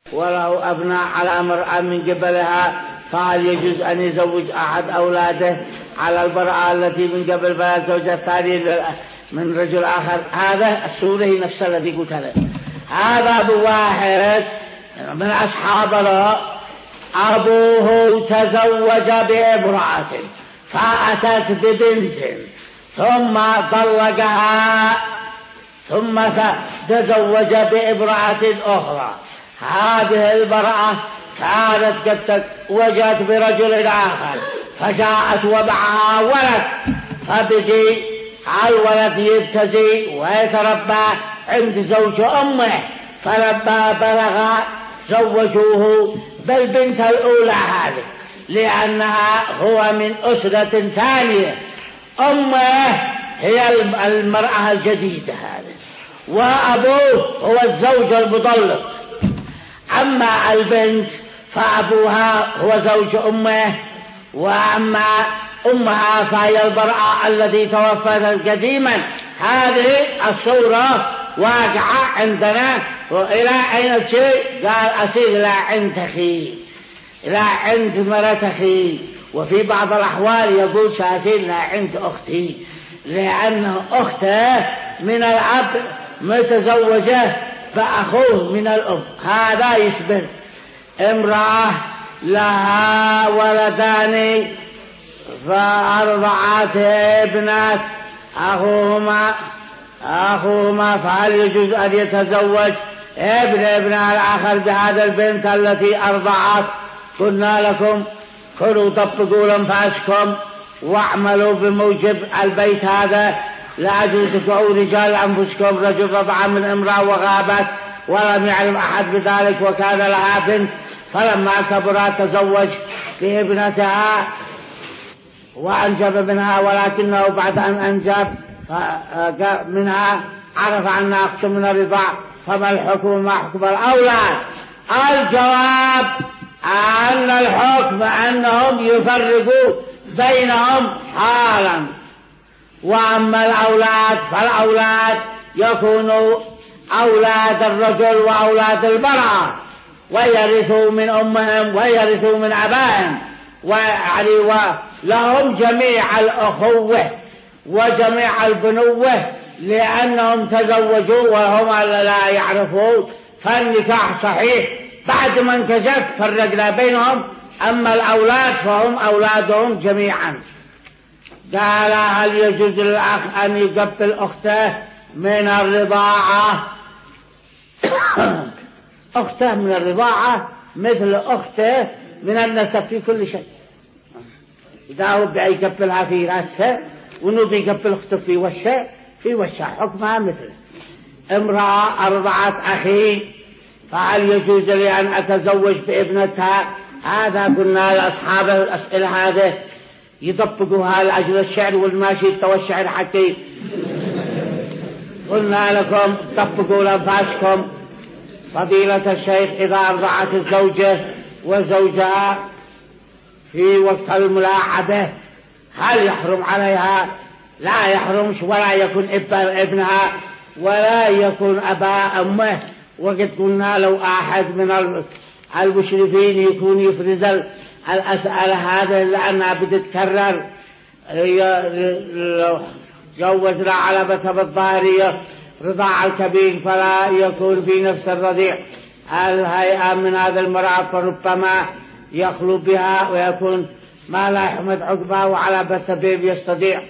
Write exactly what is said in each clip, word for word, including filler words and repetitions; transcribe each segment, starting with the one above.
وله أبناء على امرأة من قبلها، فهل يجوز أن يزوج أحد أولاده على المرأة التي من قبل فلا زوجة ثاني من رجل آخر؟ هذا السورة نفس الذي قلت هذا. هذا بواحد من أصحابنا أبوه تزوج بامرأة فأتت ببنت ثم طلقها ثم تزوج بامرأة أخرى. هذه المرأة كانت قد تزوجت برجل آخر فجاءت ومعها ولد، فبدي الولد يبتزي ويتربى عند زوج أمه، فلما بلغ زوجوه بالبنت الأولى هذه لأنها هو من أسرة ثانية، أمه هي المرأة الجديدة هذه وأبوه هو الزوج المطلق. أما البنت فأبوها هو زوج أمه، وأما أمها فهي المرأة التي توفت قديما. هذه الصورة واقعة عندنا. وإلى أين الشيء؟ قال أسير إلى عند أخي، إلى عند مرة أخي، وفي بعض الأحوال يقول سأسير إلى عند أختي، لأن أخته من الأب متزوجة فأخوه من الأم. هذا يشبه امرأة لها ولدان فأرضعت ابنات أخوهما أخوهما فهل يجوز أن يتزوج ابن ابن الآخر بهذا البنت التي أرضعت؟ قلنا لكم كلوا طبقوا لأنفسكم واعملوا بموجب البيت هذا، لا يجوز تدعوا رجال أنفسكم. رجل رضع من امرأة وغابت ولم يعلم أحد بذلك وكان لها بنت، فلما كبرت تزوج بابنتها وأنجب منها، ولكنه بعد أن أنجب منها عرف أنها أخت من الرضاع، فما الحكم ما حكم الأولاد؟ الجواب أن الحكم أنهم يفرقوا بينهم حالا. وأما الأولاد فالأولاد يكونوا أولاد الرجل وأولاد المرأة ويرثوا من أمهم ويرثوا من أبائهم، ويعني ولهم جميع الأخوة وجميع البنوة لأنهم تزوجوا وهم لا يعرفون، فالنكاح صحيح. بعد ما انكشف فرقنا بينهم. أما الأولاد فهم أولادهم جميعا. قال هل يجوز للأخ أن يقبل أخته من الرضاعة؟ أخته من الرضاعة مثل أخته من النسب في كل شيء. إذا هو بيقبلها في رأسه ونو بيقبل أخته في وشه في وشه حكمها مثل امرأة أرضعت أخي فهل يجوز لي أن أتزوج بابنتها؟ هذا قلنا لأصحاب الأسئلة هذه يطبقوها لأجل الشعر والماشي والشعر حكي. قلنا لكم طبقوا لأنفسكم. فضيلة الشيخ إذا أرضعت الزوجة وزوجها في وقت الملاعبة هل يحرم عليها؟ لا يحرمش، ولا يكون ابنها ولا يكون أبا أمه. وقد قلنا لو أحد من المشرفين يكون يفرز الأسئلة هذه لأنها بتتكرر. جوزنا على مذهب الظاهرية رضاع الكبير فلا يكون في نفس الرضيع الهيئة من هذا المرأة، فربما يخلو بها ويكون ما لا يحمد عقبه، وعلى بثبيب يستطيع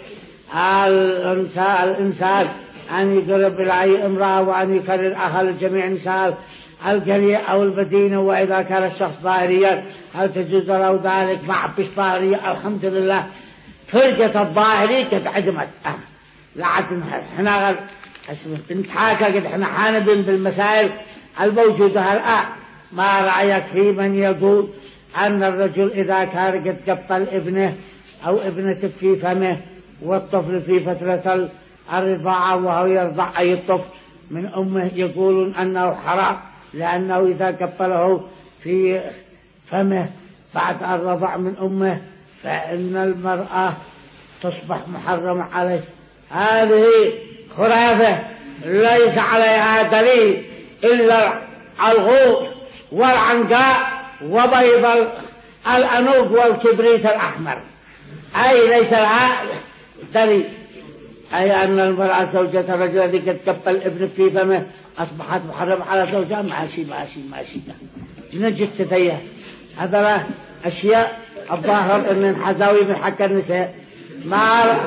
الإنسان أن يقرب إلى أي امرأة وأن يكرر أهل جميع نساء القرية أو المدينة. وإذا كان الشخص ظاهريا هل تجوز له ذلك؟ مع بش ظاهرية الحمد لله فرقة الظاهري قد عدمت. أه. لا عدمها احنا بنتحاكى قد احنا حانبين بالمسائل الموجودة الآن. ما رأيك في من يقول أن الرجل إذا كان قد قبل ابنه أو ابنته في فمه والطفل في فترة الرضاعة وهو يرضع أي طفل من أمه يقولون أنه حرام، لأنه إذا قبله في فمه بعد الرضع من أمه فإن المرأة تصبح محرمة عليه. هذه خرافة ليس عليها دليل إلا الغول والعنقاء وبيض الأنوف والكبريت الأحمر، أي ليس لها دليل، أي أن المرأة زوجة الرجل الذي قد كب الابن في فمه أصبحت محرم على زوجها. ماشي ماشي ماشي نجد تتيه. هذا أشياء الظاهر من حزاوي من حق النساء. ما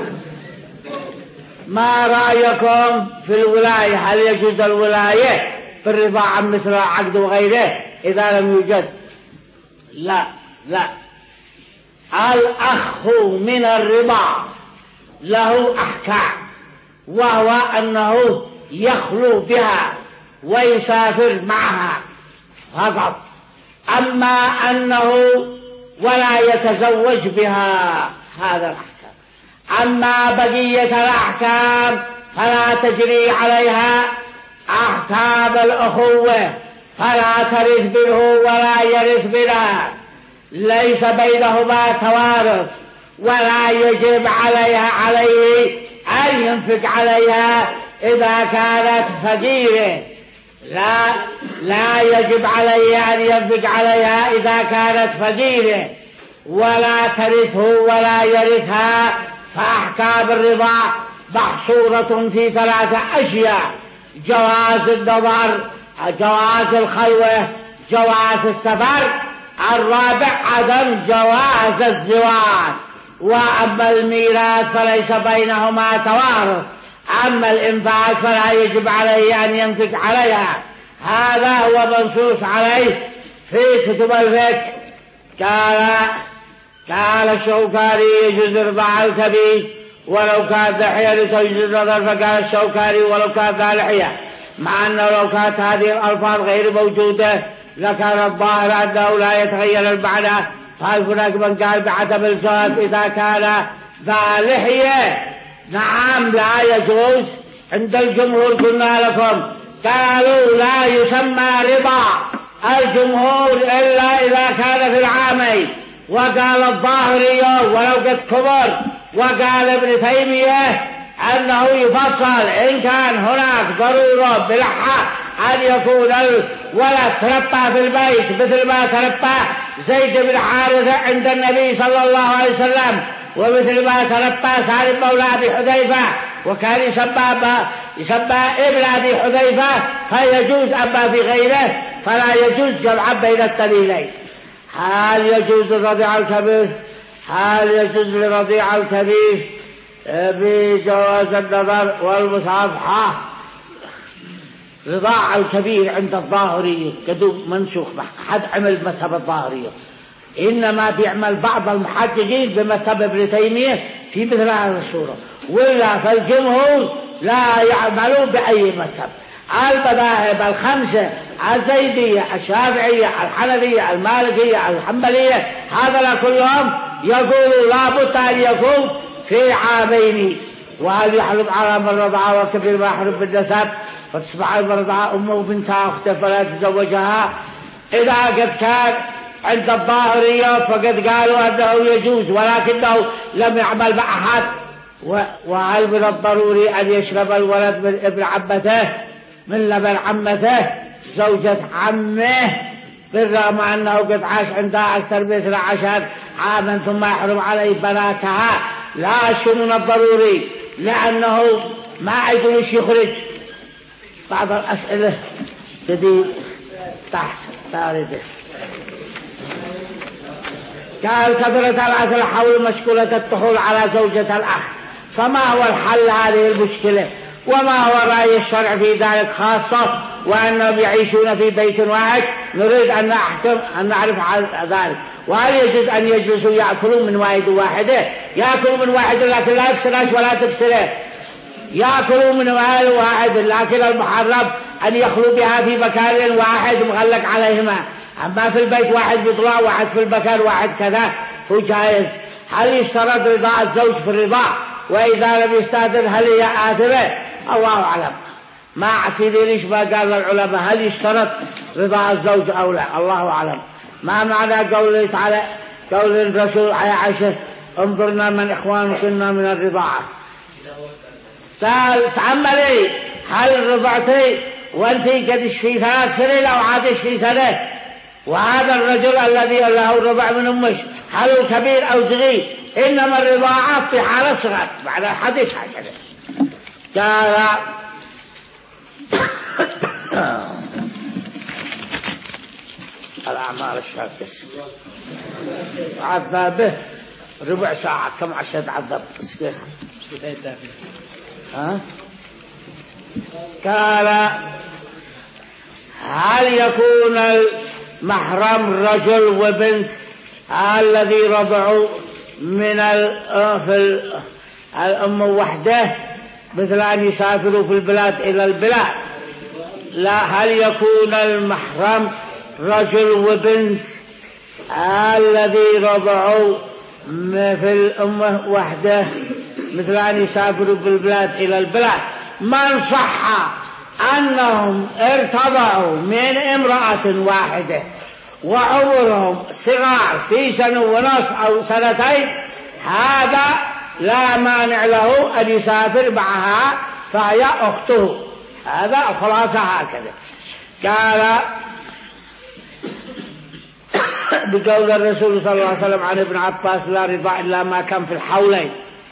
ما رأيكم في الولاية؟ هل يجوز الولاية في الرضاعة مثل العقد وغيره إذا لم يوجد؟ لا لا، الأخ من الرضاعة له أحكام، وهو أنه يخلو بها ويسافر معها فقط، أما أنه ولا يتزوج بها هذا الأحكام. أما بقية الأحكام فلا تجري عليها أحكام الأخوة، فلا ترث منه ولا يرث منها، ليس بينهما توارث، ولا يجب عليها عليه أن ينفق عليها إذا كانت فقيرة. لا لا يجب عليه أن ينفق عليها إذا كانت فقيرة، ولا ترثه ولا يرثها. فأحكام الرضاع محصورة في ثلاثة أشياء: جواز النظر، جواز الخلوة، جواز السفر. الرابع عدم جواز الزواج. وأما الميراث فليس بينهما توارث. أما الإنفاق فلا يجب عليه أن ينفق عليها. هذا هو منصوص عليه في كتب الفقه. قال قال الشوكاني يجوز الرضاع الكبير ولو كان لحية لتجوز النظر، فقال الشوكاني ولو كان ذا لحية، مع أنه لو كانت هذه الألفاظ غير موجودة لكان الظاهر أنه لا يتغير المعنى. فهل هناك من قال بعدم الجواز إذا كان ذا لحية؟ نعم لا يجوز. عند الجمهور قلنا لكم قالوا لا يسمى رضا الجمهور إلا إذا كان في العامين. وقال الظاهري ولو قد كبر، وقال ابن تيمية أنه يفصل إن كان هناك ضرورة بلحة أن يكون الولد تربى في البيت مثل ما تربى زيد بن حارثة عند النبي صلى الله عليه وسلم، ومثل ما تربى سالم مولى أبي حذيفة وكان يسمى يسمى ابن أبي حذيفة فيجوز. أما في غيره فلا يجوز جمعا بين الدليلين. هل يجوز الرضيع الكبير؟ هل يجوز للرضيع الكبير بجواز النظر والمصافحة؟ رضاع الكبير عند الظاهرية كدو منسوخ، حد عمل مذهب الظاهرية، إنما بيعمل بعض المحققين بمذهب ابن تيمية في مثل هذه الصورة، ولا فالجمهور لا يعملون بأي مذهب. المذاهب الخمسة الزيدية الشافعية الحنفية المالكية الحنبلية هذا كلهم يقولوا لا بد أن يكون في عامين. وهل يحرم على من رضع وكبير ما يحرم بالنسب؟ فتصبح المرضعة أمه وبنتها أخته فلا تزوجها. إذا قد كان عند الظاهرية فقد قالوا أنه يجوز ولكنه لم يعمل مع أحد. وهل من الضروري أن يشرب الولد من ابن عمته من لبن عمته زوجة عمه بالرغم أنه قد عاش عندها أكثر من اثني عشر عاما ثم يحرم عليه بناتها؟ لا شيء من الضروري، لأنه ما يقولش يخرج. بعض الأسئلة تدي تحصل تارده. قال كثرة الأكل حول مشكلة الدخول على زوجة الأخ، فما هو الحل هذه المشكلة؟ وما هو الرأي الشرع في ذلك خاصة وأنهم يعيشون في بيت واحد؟ نريد أن نحكم أن نعرف ذلك. وهل يجوز أن يجلسوا يأكلون من واحد واحدة؟ يأكلوا من واحد لكن لا يكسرش ولا تكسره، يأكلوا من واحد واحد، لكن المحرم أن يخلوا بها في مكان واحد مغلق عليهما. أما في البيت واحد بيطلع واحد في المكان واحد كذا هو جائز. هل يشترط رضاء الزوج في الرضاع؟ وإذا لم يستأذن هل هي آثمة؟ الله أعلم. ما أعتقد ليش ما قال العلماء هل يشترط رضاء الزوج أو لا؟ الله أعلم. ما معنى قوله تعالى قول الرسول على عائشة انظرنا من إخوانكنا من الرضاعة؟ قال تعملي هل رضعتي وانت قدش في ثلاث سنين أو عادش في سنة؟ وهذا الرجل الذي له الرضع من أمه هل هو كبير أو صغير؟ إنما الرضاعة في حالة صغر. بعد الحديث هكذا قال الأعمال الشاكة عذابه ربع ساعة كم عشان عذاب كيف ها؟ قال هل يكون المحرم رجل وبنت الذي رضعوا من الأم وحده مثل أن يسافروا في البلاد إلى البلاد؟ لا، هل يكون المحرم رجل وبنت الذي رضعوا في الأمة وحده مثل أن يسافروا في البلاد إلى البلاد. من صح أنهم ارتضعوا من امرأة واحدة وعمرهم صغار في سنة ونصف أو سنتين، هذا لا مانع له أن يسافر معها فهي أخته. هذا خلاصة هكذا. قال بقول الرسول صلى الله عليه وسلم عن ابن عباس لا رضاع إلا ما كان في الحولين.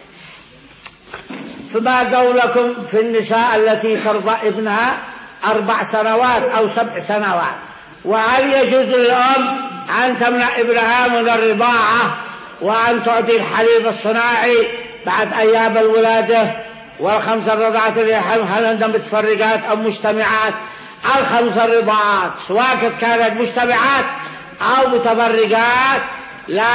فما قولكم في النساء التي ترضع ابنها أربع سنوات أو سبع سنوات؟ وهل يجوز للأم أن تمنع ابنها من الرضاعة وأن تعطي الحليب الصناعي بعد أيام الولادة؟ والخمس الرضاعات هل عندهم متفرقات أو مجتمعات؟ الخمس الرضاعات سواء كانت مجتمعات أو متفرقات لا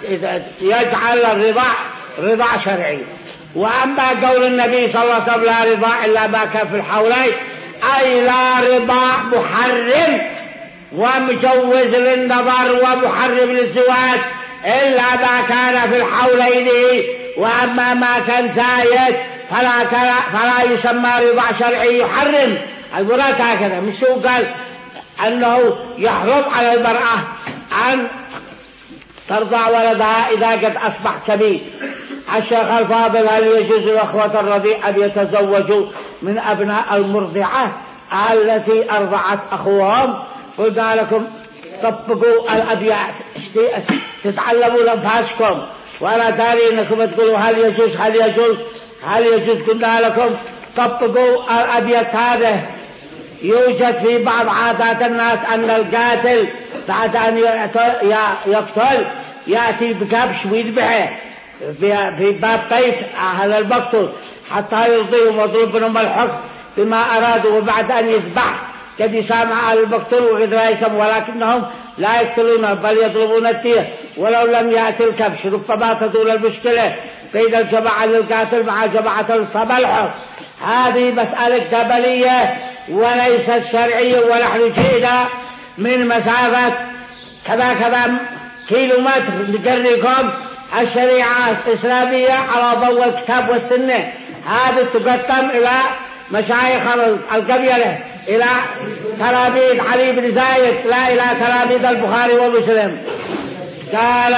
يجعل الرضاع رضاع شرعي. وأما قول النبي صلى الله عليه وسلم لا رضاع إلا ما كان في الحولين، أي لا رضاع محرم ومجوز للنظر ومحرم للزواج إلا ما كان في الحولين. وأما ما كان زايد فلا, فلا يسمى رضاع شرعي يحرم. المراد هكذا، مش هو قال أنه يحرم على المرأة أن ترضع ولدها إذا قد أصبح كبير. الشيخ الفاضل هل يجوز للأخوة الرضيع أن يتزوجوا من أبناء المرضعة التي أرضعت أخوهم؟ قلنا لكم طبقوا الأبيات تتعلموا لأنفسكم، وأنا داري أنكم تقولوا هل يجوز هل يجوز هل يجوز. قلنا لكم طبقوا الأبيات هذا. يوجد في بعض عادات الناس أن القاتل بعد أن يقتل يأتي بكبش ويذبحه في باب بيت أهل المقتول حتى يرضيهم ويضربهم الحكم بما أرادوا، وبعد أن يذبح قد يسامع أهل المقتول وقد لا يسمع، ولكنهم لا يقتلونه بل يضربون الدية ولو لم يأتي الكبش. ربما تدور المشكلة بين الجماعة للقاتل مع جماعة الصبلح. هذه مسألة قبلية وليست شرعية، ونحن جئنا من مسافة كذا كذا كيلو متر نقريكم الشريعة الإسلامية على ضوء الكتاب والسنة. هذه تقدم إلى مشايخ القبيلة، إلى تلاميذ علي بن زايد، لا إلى تلاميذ البخاري ومسلم. قال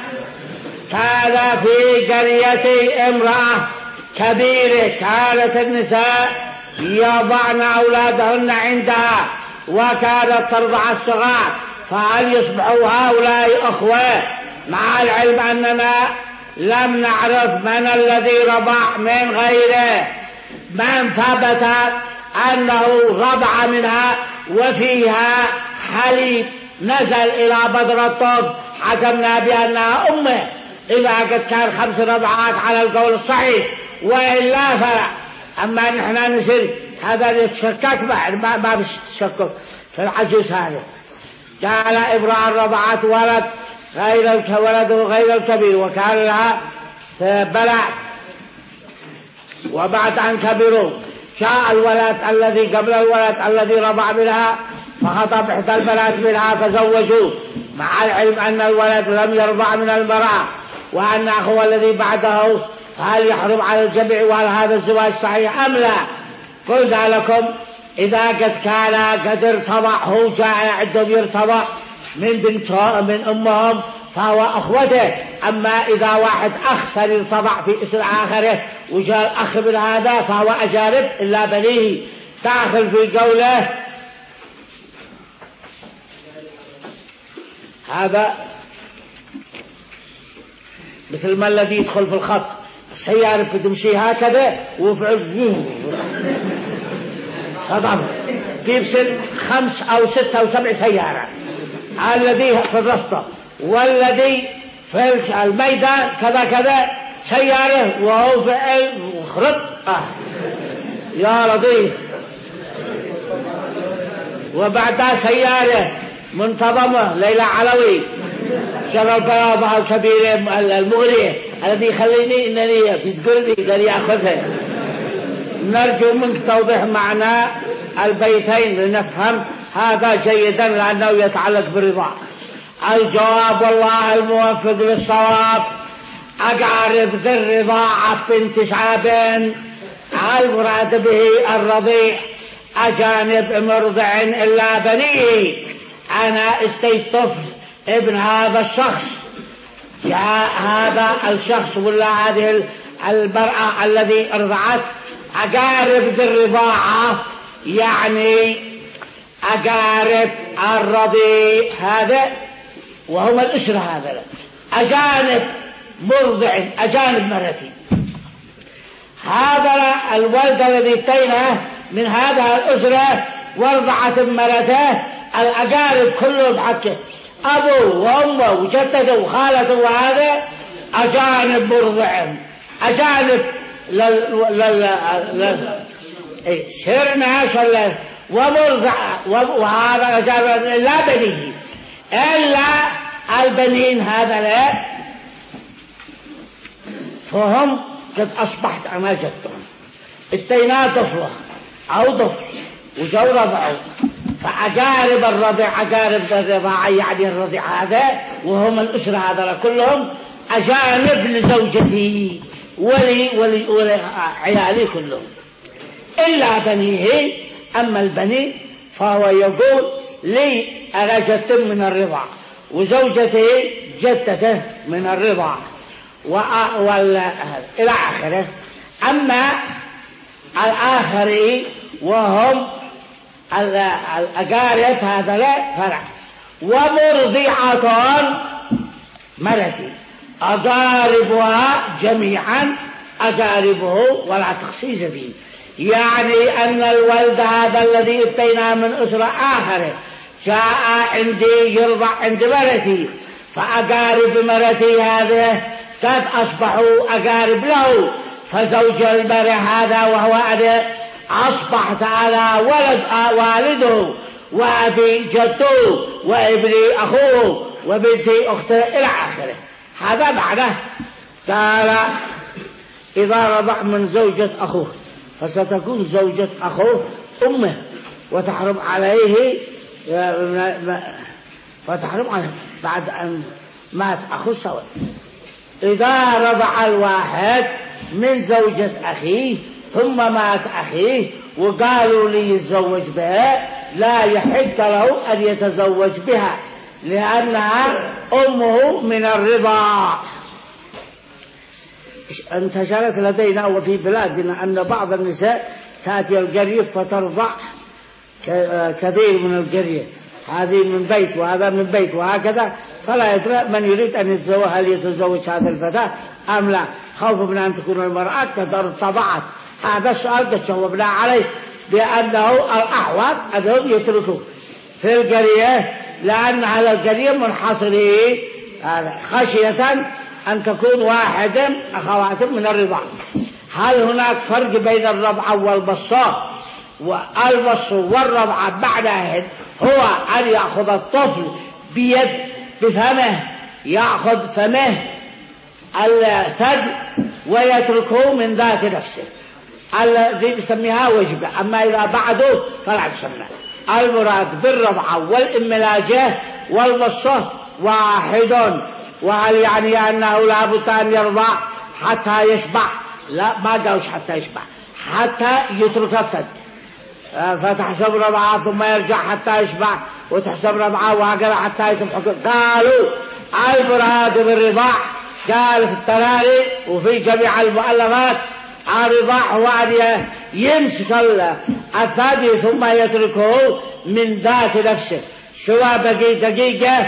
كان في قريتي امرأة كبيرة كانت النساء يضعن أولادهن عندها وكانت ترضع الصغار، فهل يصبحوا هؤلاء أخوة؟ مع العلم أننا لم نعرف من الذي رضع من غيره. من ثبت أنه رضع منها وفيها حليب نزل إلى بدر الطب حكمنا بأنها أمه إذا قد كان خمس رضعات على القول الصحيح، وإلا فلا. أما نحن نسير هذا يتشكك بعد ما, ما بيتشكك في العجوز هذا. قال إبراء الرضعات ولد غير الولد غير الكبير وكان لها بلع، وبعد أن كبروا جاء الولد الذي قبل الولد الذي رضع منها فخطب إحدى البنات منها فزوجوه، مع العلم أن الولد لم يرضع من المرأة وأن أخوه الذي بعده. فهل يحرم على الجميع وهل هذا الزواج صحيح أم لا؟ قلنا لكم إذا قد كان قد ارتضع هو جاء عندهم يرتضع من بنت من أمهم فهو أخوته. أما إذا واحد أخ يرتضع في اسم آخره وجاء الأخ من هذا فهو أجانب إلا بنيه. داخل في قوله هذا مثل ما الذي يدخل في الخط السيارة بتمشي هكذا وفعل صدم بيبصر خمس أو ستة أو سبع سيارة، الذي في الرصة والذي في الميدان كذا كذا سيارة وهو فعل وخرط آه. يا لطيف. وبعدها سيارة منتظمة ليلى علوي شغل بياضها الكبيرة المغرية الذي يخليني إنني بيسقلني قال يأخذها. نرجو منك توضيح معنى البيتين لنفهم هذا جيدا لأنه يتعلق بالرضا. الجواب والله الموفق للصواب. أقارب ذي الرضاعة بنت شعبان المراد به الرضيع أجانب مرضع إلا بنيه. أنا اتيت طفل ابن هذا الشخص، جاء هذا الشخص ولا هذه المرأة الذي رضعت أقارب ذي الرضاعة يعني أقارب الرضيع هذا وهم الأسرة هذا أجانب مرضع أجانب مرتي. هذا الولد الذي اتيناه من هذا الأسرة ورضعت مرته الأقارب كلهم حقه أبوه وأمه وجدته وخالته وهذا أجانب مرضع أجانب لل لل لل سرنا شل ومرضع وهذا أجانب لا بنيه إلا البنين هذا لا فهم قد أصبحت أنا جدهم اتينا طفلة أو طفل وجو رضعوا فأقارب الرضع أقارب الرضاعة يعني الرضع هذا وهم الأسرة هذا كلهم أجانب لزوجتي ولي ولي ولي عيالي كلهم إلا بنيه. أما البني فهو يقول لي أنا جدت من الرضاع وزوجتي جدته من الرضاع إلى آخره. أما الآخرين وهم الأقارب هذا لا فرع ومرضعة مرتي أقاربها جميعا أقاربه ولا تخصيص فيه يعني أن الولد هذا الذي اتينا من أسرة آخر جاء عندي يرضع عند مرتي فأقارب مرتي هذا قد أصبحوا أقارب له فزوج المرأة هذا وهو أنا أصبحت على ولد والده وأبي جده وابني أخوه وبنتي أخته إلى آخره. هذا معناه قال إذا رضع من زوجة أخوه فستكون زوجة أخوه أمه وتحرم عليه فتحرم عليه بعد أن مات أخوه سوا. إذا رضع الواحد من زوجة أخيه ثم مات أخيه وقالوا لي يتزوج بها لا يحق له أن يتزوج بها لأنها أمه من الرضاع. انتشرت لدينا وفي بلادنا أن بعض النساء تأتي القرية فترضع كثير من القرية هذه من بيت وهذا من بيت وهكذا فلا يدري من يريد أن يتزوج هل يتزوج هذا الفتاة أم لا خوف من أن تكون المرأة قد ارتضعت. هذا السؤال قد جاوبنا عليه بأنه الأحوط أنهم يتركوه في القرية لأن على القرية منحصرين خشية أن تكون واحدة أخوات من الرضاع. هل هناك فرق بين الرضع والبصة؟ والبص والرضع بعدها هو أن يأخذ الطفل بيد بفمه يأخذ فمه الثدي ويتركه من ذات نفسه الذي يسميها وجبة. أما إذا بعده فلا يسمى. المراد بالرضع والإملاجة والبصة واحد. وهل يعني أنه لا بد أن يرضع حتى يشبع؟ لا ما قالوش حتى يشبع حتى يترك الثدي فتحسب رضعه ثم يرجع حتى يشبع وتحسب رضعه وهكذا حتى يتمحك. قالوا المراد بالرضاع قال في التراري وفي جميع المؤلفات الرضاع هو أن يمسك الثدي ثم يتركه من ذات نفسه سواء بقي دقيقة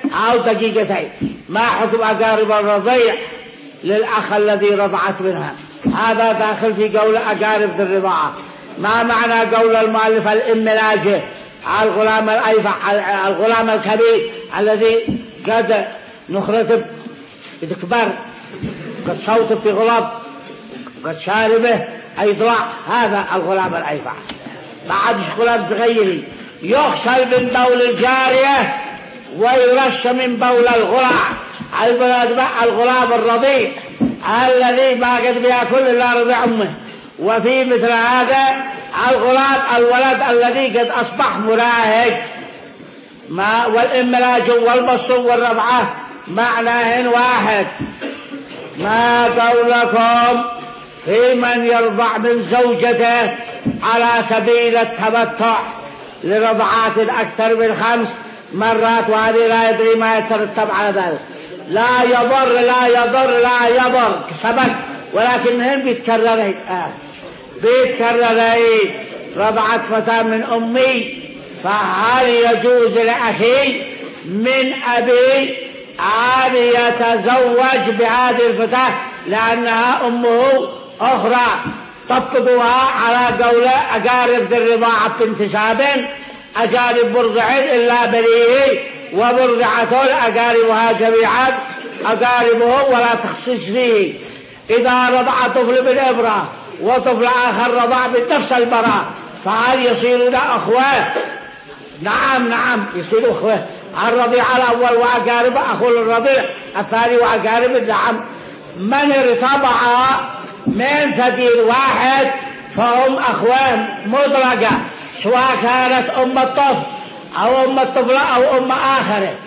أو دقيقتين. ما حكم أقارب الرضيع للأخ الذي رضعت منها؟ هذا داخل في قول أقارب ذي الرضاعة. ما معنى قول المؤلف الإملاجة الغلام الأيفع الغلام الكبير الذي قد نخرته بكبر قد صوته في غلب قد شاربه أي ضلع، هذا الغلام الأيفع. بعد غلام صغير يغسل من بول الجارية ويرش من بول الغلام. الغلام الرضيع الذي ما قد بيأكل إلا رضيع أمه. وفي مثل هذا الغلام الولد الذي قد أصبح مراهق. ما والإملاج والبص والرضعة معناهن واحد. ما قولكم في من يرضع من زوجته على سبيل التمتع لرضعات أكثر من خمس مرات، وهذه لا يدري ما يترتب على ذلك. لا يضر لا يضر لا يضر سبب، ولكنهم بيتكررين آه. بيتكررين. رضعت فتاة من أمي، فهل يجوز لأخي من أبي أن يتزوج بهذه الفتاة لأنها أمه أخرى؟ طبقوها على قول أقارب ذي الرضاعة بانتساب، أقارب برضع إلا بريه، وبرضعة أقاربها جميعا أقاربه ولا تخصص فيه. إذا رضع طفل بالإبرة وطفل آخر رضع بنفس المرأة فهل يصيرون أخوة؟ نعم نعم يصيروا أخوة. الرضيع الأول وأقارب أخو الرضيع الثاني وأقارب. نعم. من ارتضع من ثدي واحد فهم أخوة مطلقة، سواء كانت أم الطفل أو أم الطفلة أو أم آخره.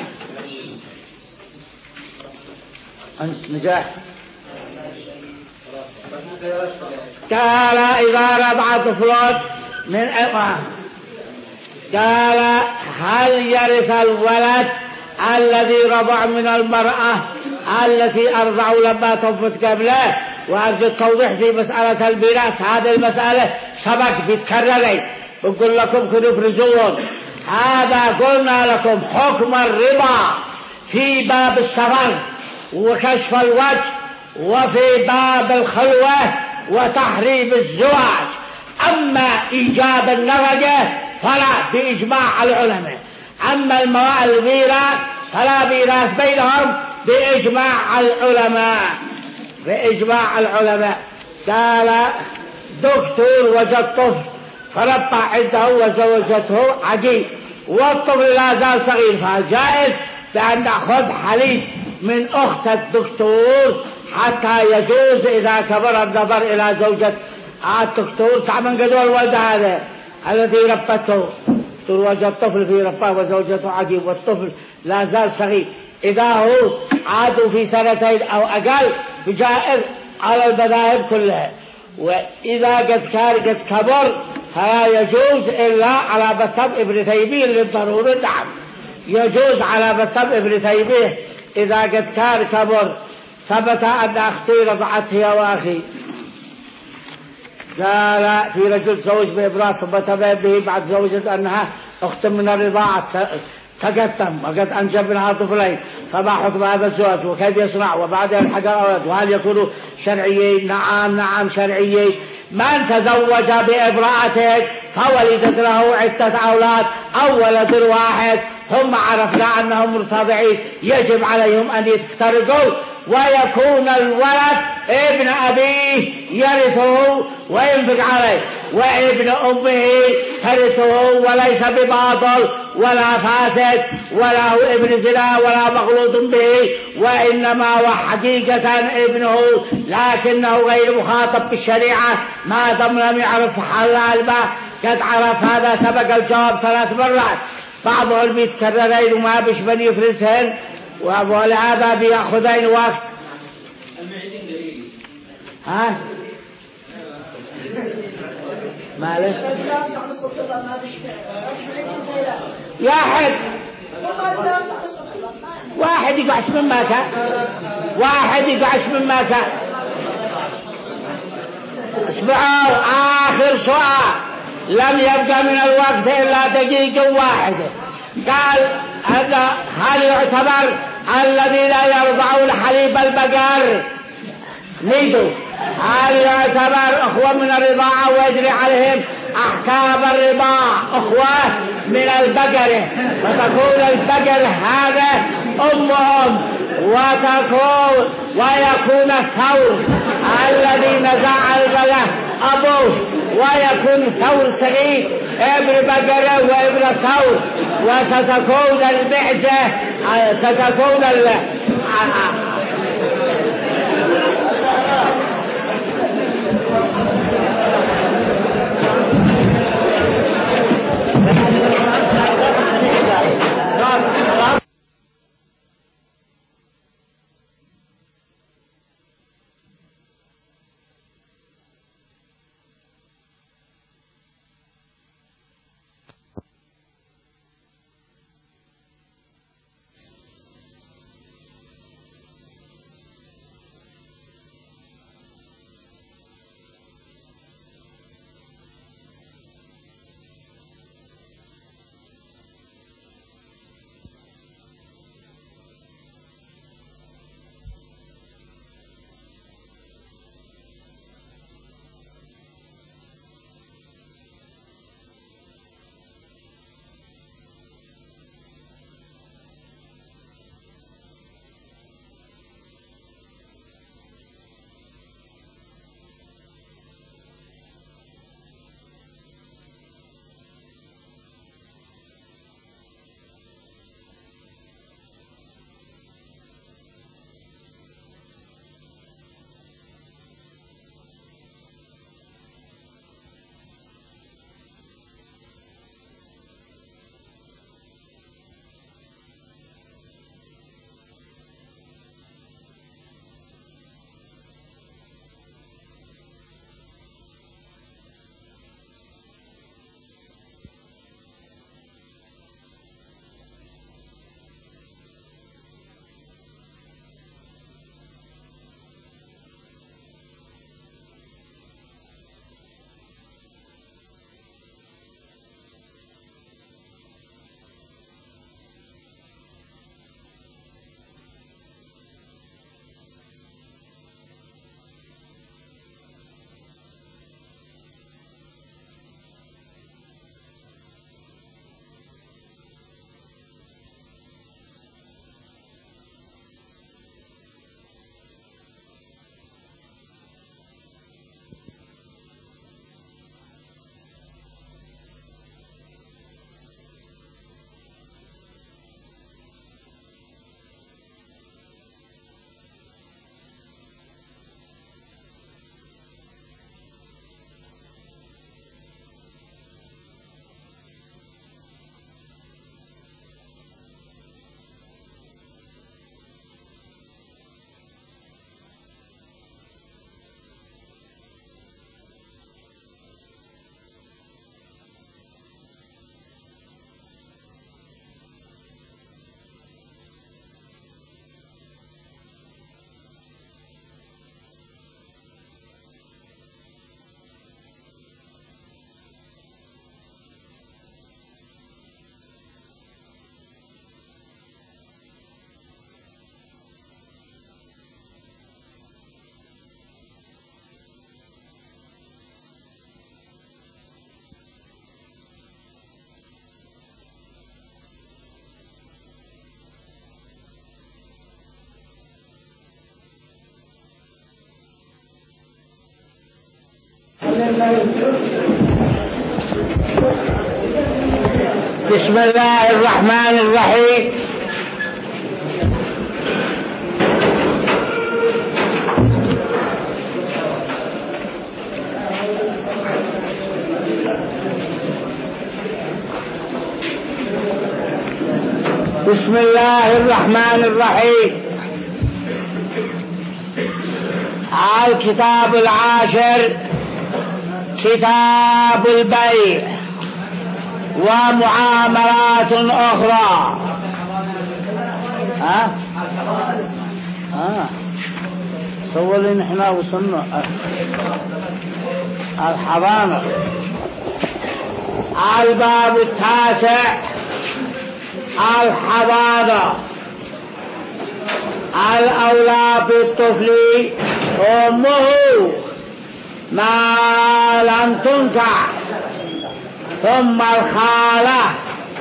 نجاح. قال إذا رضع طفل من أمه، قال هل يرث الولد الذي رضع من المرأة التي أرضع لما توفت قبله؟ وأرجو التوضيح في مسألة الميراث. هذه المسألة سبق بيتكرر، بقول لكم كنوا فرزون. هذا قلنا لكم حكم الرضا في باب السفر وكشف الوجه، وفي باب الخلوة وتحريم الزواج. أما إيجاب النفقة فلا بإجماع العلماء. أما الميراث فلا ميراث بينهم بإجماع العلماء. بإجماع العلماء. قال دكتور وجد طفل فربى عنده وزوجته عجيب، والطفل لا زال صغير، فجائز بأن نأخذ حليب من أخت الدكتور حتى يجوز إذا كبر النظر إلى زوجة الدكتور. سعمن قدوا الولد هذا الذي ربته وجد الطفل في رباه وزوجته عجيب والطفل لا زال صغير، إذا هو عادوا في سنتين أو أقل بجائز على المذاهب كلها. وإذا قد كان قد كبر فلا يجوز إلا على مذهب ابن تيمية للضرورة. نعم يجوز على مذهب ابن تيمية إذا قد كان كبر. ثبت أن أختي رضعت هي وأخي. قال في رجل زوج بإبراء ثبت به بعد زوجة أنها أخت من الرضاعة تقدم وقد أنجب منها طفلين، فما حكم هذا الزواج وكيف يصنع وبعد يلحق الأولاد وهل يكونوا شرعيين؟ نعم نعم شرعيين. من تزوج بامرأته فولدت له عدة أولاد أو ولد واحد ثم عرفنا أنهم مرتضعين، يجب عليهم أن يفترقوا ويكون الولد ابن أبيه يرثه وينفق عليه، وابن أمه ترثه وليس بباطل ولا فاسد ولا هو ابن زنا ولا مغلوط به، وإنما هو حقيقة ابنه لكنه غير مخاطب بالشريعة ما دام لم يعرف حلال ما قد عرف. هذا سبق الجواب ثلاث مرات. بعضهم بيتكررين وما بش من يفرسهن، ولهذا بيأخذين وقت. ها مالك واحد واحد يقعش من مكة واحد يقعش من مكة. اسمعوا آخر سؤال، لم يبقى من الوقت إلا دقيقة واحدة. قال هل يعتبر الذين يرضعون حليب البقر نيدو هل يعتبر أخوة من الرضاعة ويجري عليهم أحكام الرضاع أخوة من البقر، فتكون البقر هذا أمهم وتكون ويكون الثور الذي نزع البله أبوه، ويكون ثور صغير ابن بقرة وابن ثور، وستكون المعزة ستكون ال بسم الله الرحمن الرحيم. بسم الله الرحمن الرحيم. الكتاب العاشر كتاب البيع ومعاملات أخرى. ها ها سوالي نحن وصلنا الحضانة. الباب التاسع الحضانة. الأولى بالطفل أمه ما لم تنكح، ثم الخالة،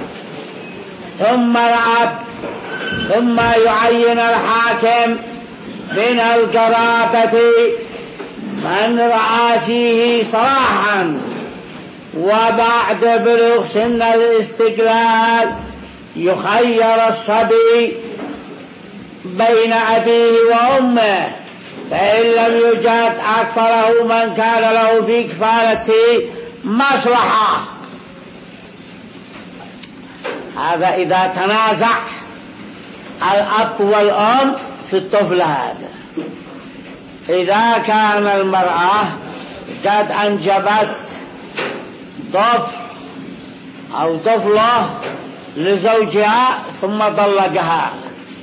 ثم الأب، ثم يعين الحاكم من القرابة من رأى فيه صلاحا. وبعد بلوغ سن الاستقلال يخير الصبي بين أبيه وأمه، فإن لم يوجد أكثره من كان له في كفالته مصلحة. هذا إذا تنازع الأب والأم في الطفل هذا. إذا كان المرأة قد أنجبت طفل أو طفلة لزوجها ثم طلقها،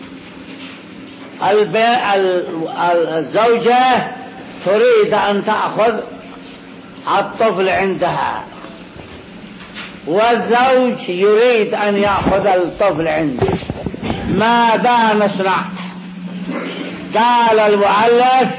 الزوجة تريد أن تأخذ الطفل عندها، والزوج يريد أن يأخذ الطفل عنده. ماذا نصنع؟ قال المؤلف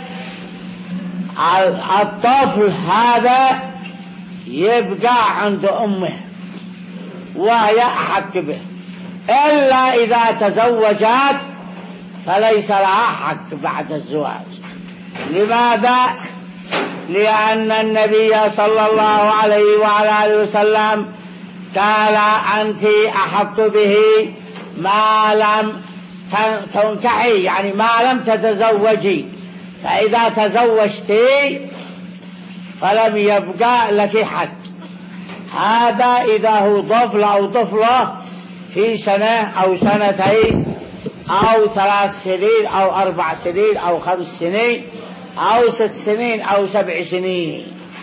الطفل هذا يبقى عند أمه وهي أحق به، إلا إذا تزوجت فليس لها حق بعد الزواج. لماذا؟ لأن النبي صلى الله عليه وعلى آله وسلم قال أنت أحق به ما لم تنكحي، يعني ما لم تتزوجي، فإذا تزوجتي فلم يبقى لك حق. هذا إذا هو طفل أو طفلة في سنة أو سنتين أو ثلاث سنين أو أربع سنين أو خمس سنين أو ست سنين أو سبع سنين.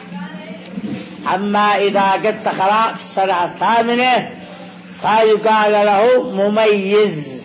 أما إذا قد دخل في السنة الثامنة فيقال له مميز.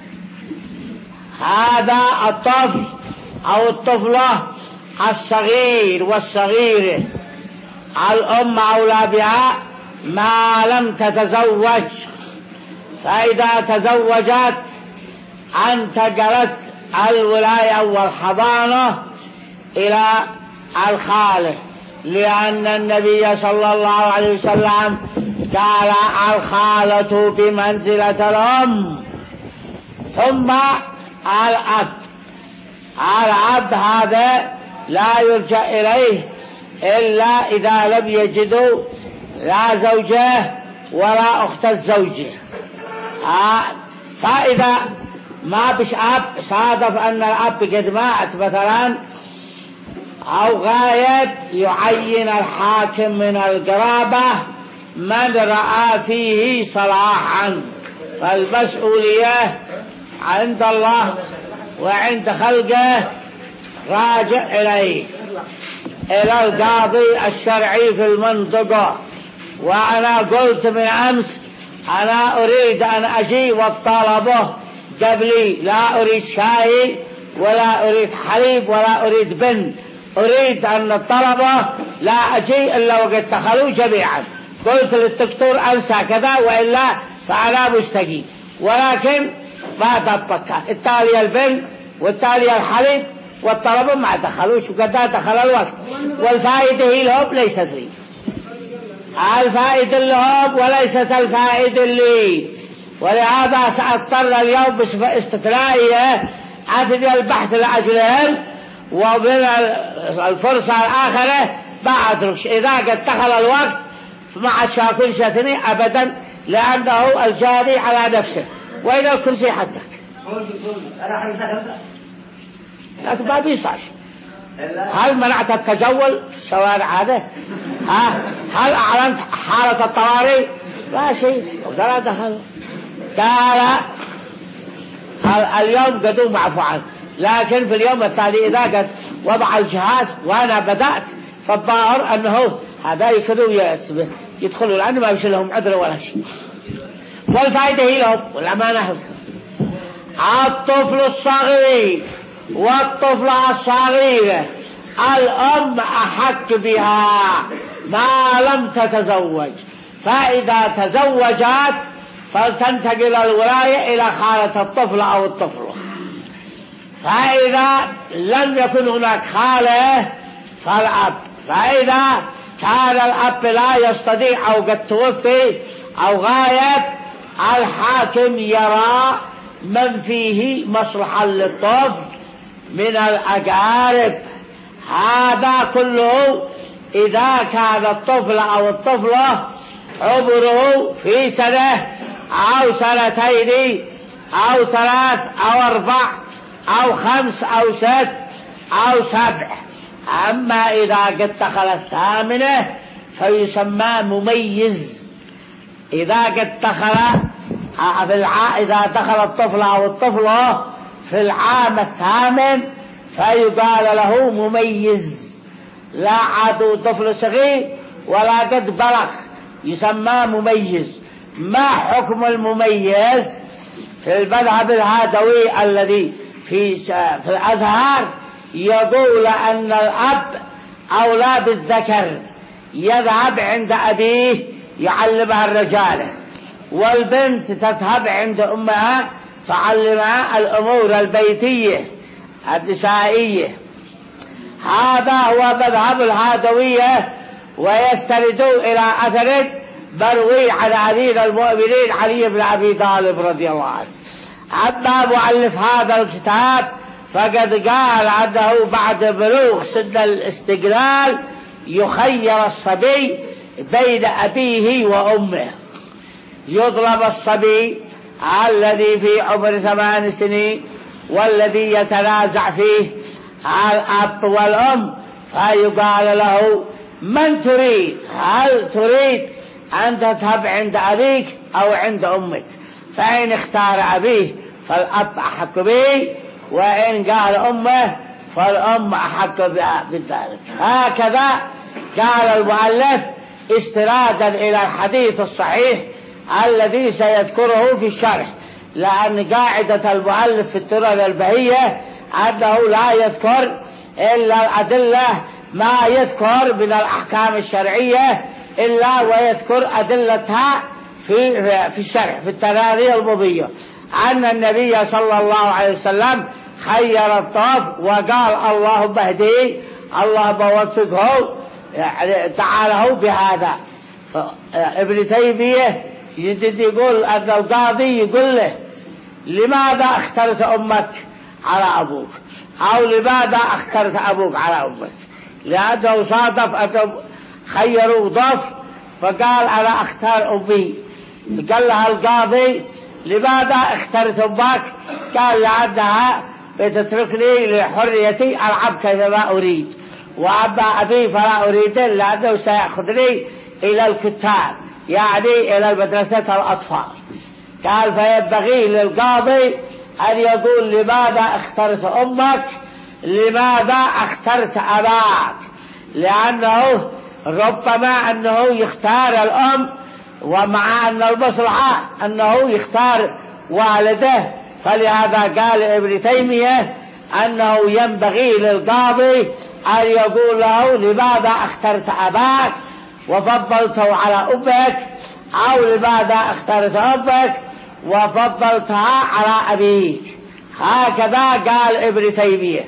هذا الطفل أو الطفلة الصغير والصغيرة الأم أولى بها ما لم تتزوج، فإذا تزوجت انتقلت الولاية والحضانة إلى الخالة، لأن النبي صلى الله عليه وسلم قال الخالة بمنزلة الأم. ثم الأب، الأب هذا لا يرجع إليه إلا إذا لم يجدوا لا زوجه ولا أخت الزوجة. فإذا ما بش أب، صادف أن الأب قد مات مثلا أو غايب، يعين الحاكم من القرابة من رأى فيه صلاحا. فالمسؤولية عند الله وعند خلقه راجع إليه، إلى القاضي الشرعي في المنطقة. وأنا قلت من أمس أنا أريد أن أجي والطلبة قبلي، لا أريد شاي ولا أريد حليب ولا أريد بن، أريد أن الطلبة لا أجي إلا وقد دخلوا جميعا. قلت للدكتور أمس كذا وإلا فأنا مستقيم، ولكن ما طبقت. التالي البن والتالي الحليب والطلبة ما دخلوش، وقد دخل الوقت، والفائدة هي لهم ليست لي، الفائدة لهم وليست الفائدة لي. ولهذا سأضطر اليوم بصفة استثنائية أتدي البحث لأجلهم، ومن الفرصة الآخرة ما أدركش إذا قد دخل الوقت فما عاد شاتني أبدا، لأنه الجاري على نفسه. وإن الكرسي حدك لكن ما بيصعش. هل منعت التجول في الشوارع هذا؟ ها؟ هل أعلنت حالة الطوارئ؟ لا شيء. ولا دخل. قال اليوم قدوا معفو عنه، لكن في اليوم التالي إذا قد وضع الجهاز وأنا بدأت فالظاهر أنه هذا يكونوا يدخلوا، لأنه ما بيش لهم عذر ولا شيء، والفائدة هي لهم والأمانة حفظهم. الطفل الصغير والطفلة الصغيرة الأم أحق بها ما لم تتزوج، فإذا تزوجت فلتنتقل الولاية إلى خالة الطفل أو الطفلة. فإذا لم يكن هناك خالة فالأب، فإذا كان الأب لا يستطيع أو قد توفي أو غايب، الحاكم يرى من فيه مصلحة للطفل من الأقارب. هذا كله إذا كان الطفل أو الطفلة عمره في سنة أو سنتين أو ثلاث أو أربع أو خمس أو ست أو سبع. أما إذا قد دخل الثامنة فيسمى مميز. إذا قد دخل إذا دخل الطفل أو الطفلة في العام الثامن فيقال له مميز، لا عاد طفل صغير ولا قد بلغ، يسمى مميز. ما حكم المميز؟ في المذهب الهادوي الذي في في الأزهر يقول أن الأب أولى بالذكر، يذهب عند أبيه يعلمها الرجالة، والبنت تذهب عند أمها تعلمها الأمور البيتية النسائية. هذا هو مذهب الهادوية، ويستندون إلى أثر مروي عن أمير المؤمنين علي بن أبي طالب رضي الله عنه. أما مؤلف هذا الكتاب فقد قال أنه بعد بلوغ سن الاستقلال يخير الصبي بين أبيه وأمه. يضرب الصبي الذي في عمر ثمان سنين والذي يتنازع فيه الأب والأم، فيقال له من تريد؟ هل تريد أن تذهب عند أبيك أو عند أمك؟ فإن اختار أبيه فالأب أحق به، وإن قال أمه فالأم أحق بذلك. هكذا قال المؤلف استنادا إلى الحديث الصحيح الذي سيذكره في الشرح، لأن قاعدة المؤلف في الترى البهية أنه لا يذكر إلا الأدلة ما يذكر من الأحكام الشرعية إلا ويذكر أدلتها في في الشرح في التراضي المضية، أن النبي صلى الله عليه وسلم خير الطف وقال اللهم اهديه اللهم وفقه، يعني تعالوا بهذا. ابن تيمية يجد يقول أن القاضي يقول له لماذا اخترت أمك على أبوك، أو لماذا اخترت أبوك على أمك؟ لأنه صادف أنهم خيروا ضف، فقال أنا أختار أمي. قال لها القاضي لماذا اخترت أمك؟ قال لأنها بتتركني لحريتي ألعب كيفما أريد، وأما أبي فلا أريد لأنه سيأخذني إلى الكتاب، يعني إلى مدرسة الأطفال. قال فينبغي للقاضي أن يقول لماذا اخترت أمك، لماذا اخترت أباك، لأنه ربما أنه يختار الأم، ومع أن المصلحة أنه يختار والده. فلهذا قال ابن تيمية أنه ينبغي للقاضي أن يقول له لماذا اخترت أباك وفضلته على أمك، أو لماذا اخترت أمك وفضلتها على أبيك. هكذا قال ابن تيمية.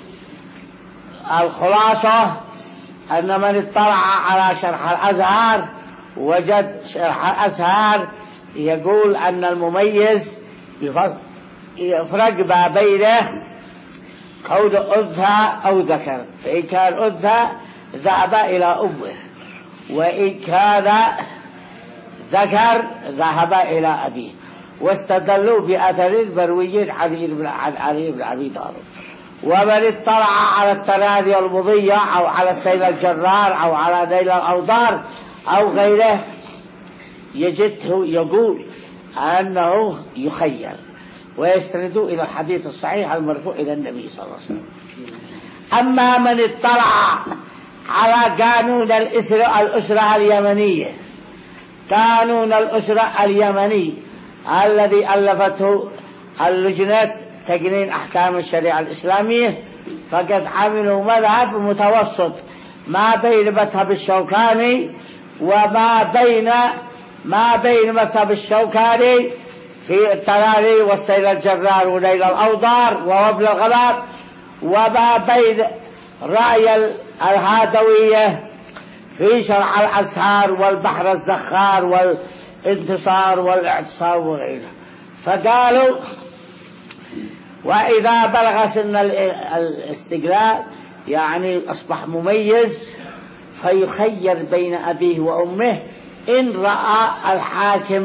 الخلاصة أن من اطلع على شرح الأزهر وجد شرح الأزهر يقول أن المميز يفرق ما بينه كون أنثى أو ذكر، فإن كان أنثى ذهب إلى أمه، وإن كان ذكر ذهب إلى أبيه. واستدلوا بأثر مروي عن علي بن أبي طالب. ومن اطلع على التراضي المضية أو على السيل الجرار أو على نيل الأوضار أو غيره يجده يقول أنه يخير، ويستند إلى الحديث الصحيح المرفوع إلى النبي صلى الله عليه وسلم. أما من اطلع على قانون الأسرة, الأسرة اليمنية، قانون الأسرة اليمني الذي ألفته اللجنة تقنين أحكام الشريعة الإسلامية، فقد عملوا مذهب متوسط ما بين مذهب الشوكاني وما بين ما بين مذهب الشوكاني في التراري والسيل الجرار ونيل الأوضار ووبل الغمام، وما بين رأي الهادوية في شرع الأزهار والبحر الزخار والانتصار والاعتصار وغيره. فقالوا وإذا بلغ سن الاستقلال يعني أصبح مميز فيخير بين أبيه وأمه إن رأى الحاكم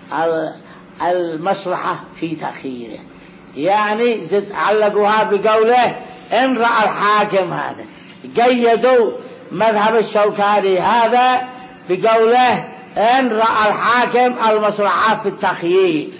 المصلحة في تأخيره. يعني زد علقوها بقوله إن رأى الحاكم، هذا قيدوا مذهب الشوكاني هذا بقوله إن رأى الحاكم المصلحة في التخيير.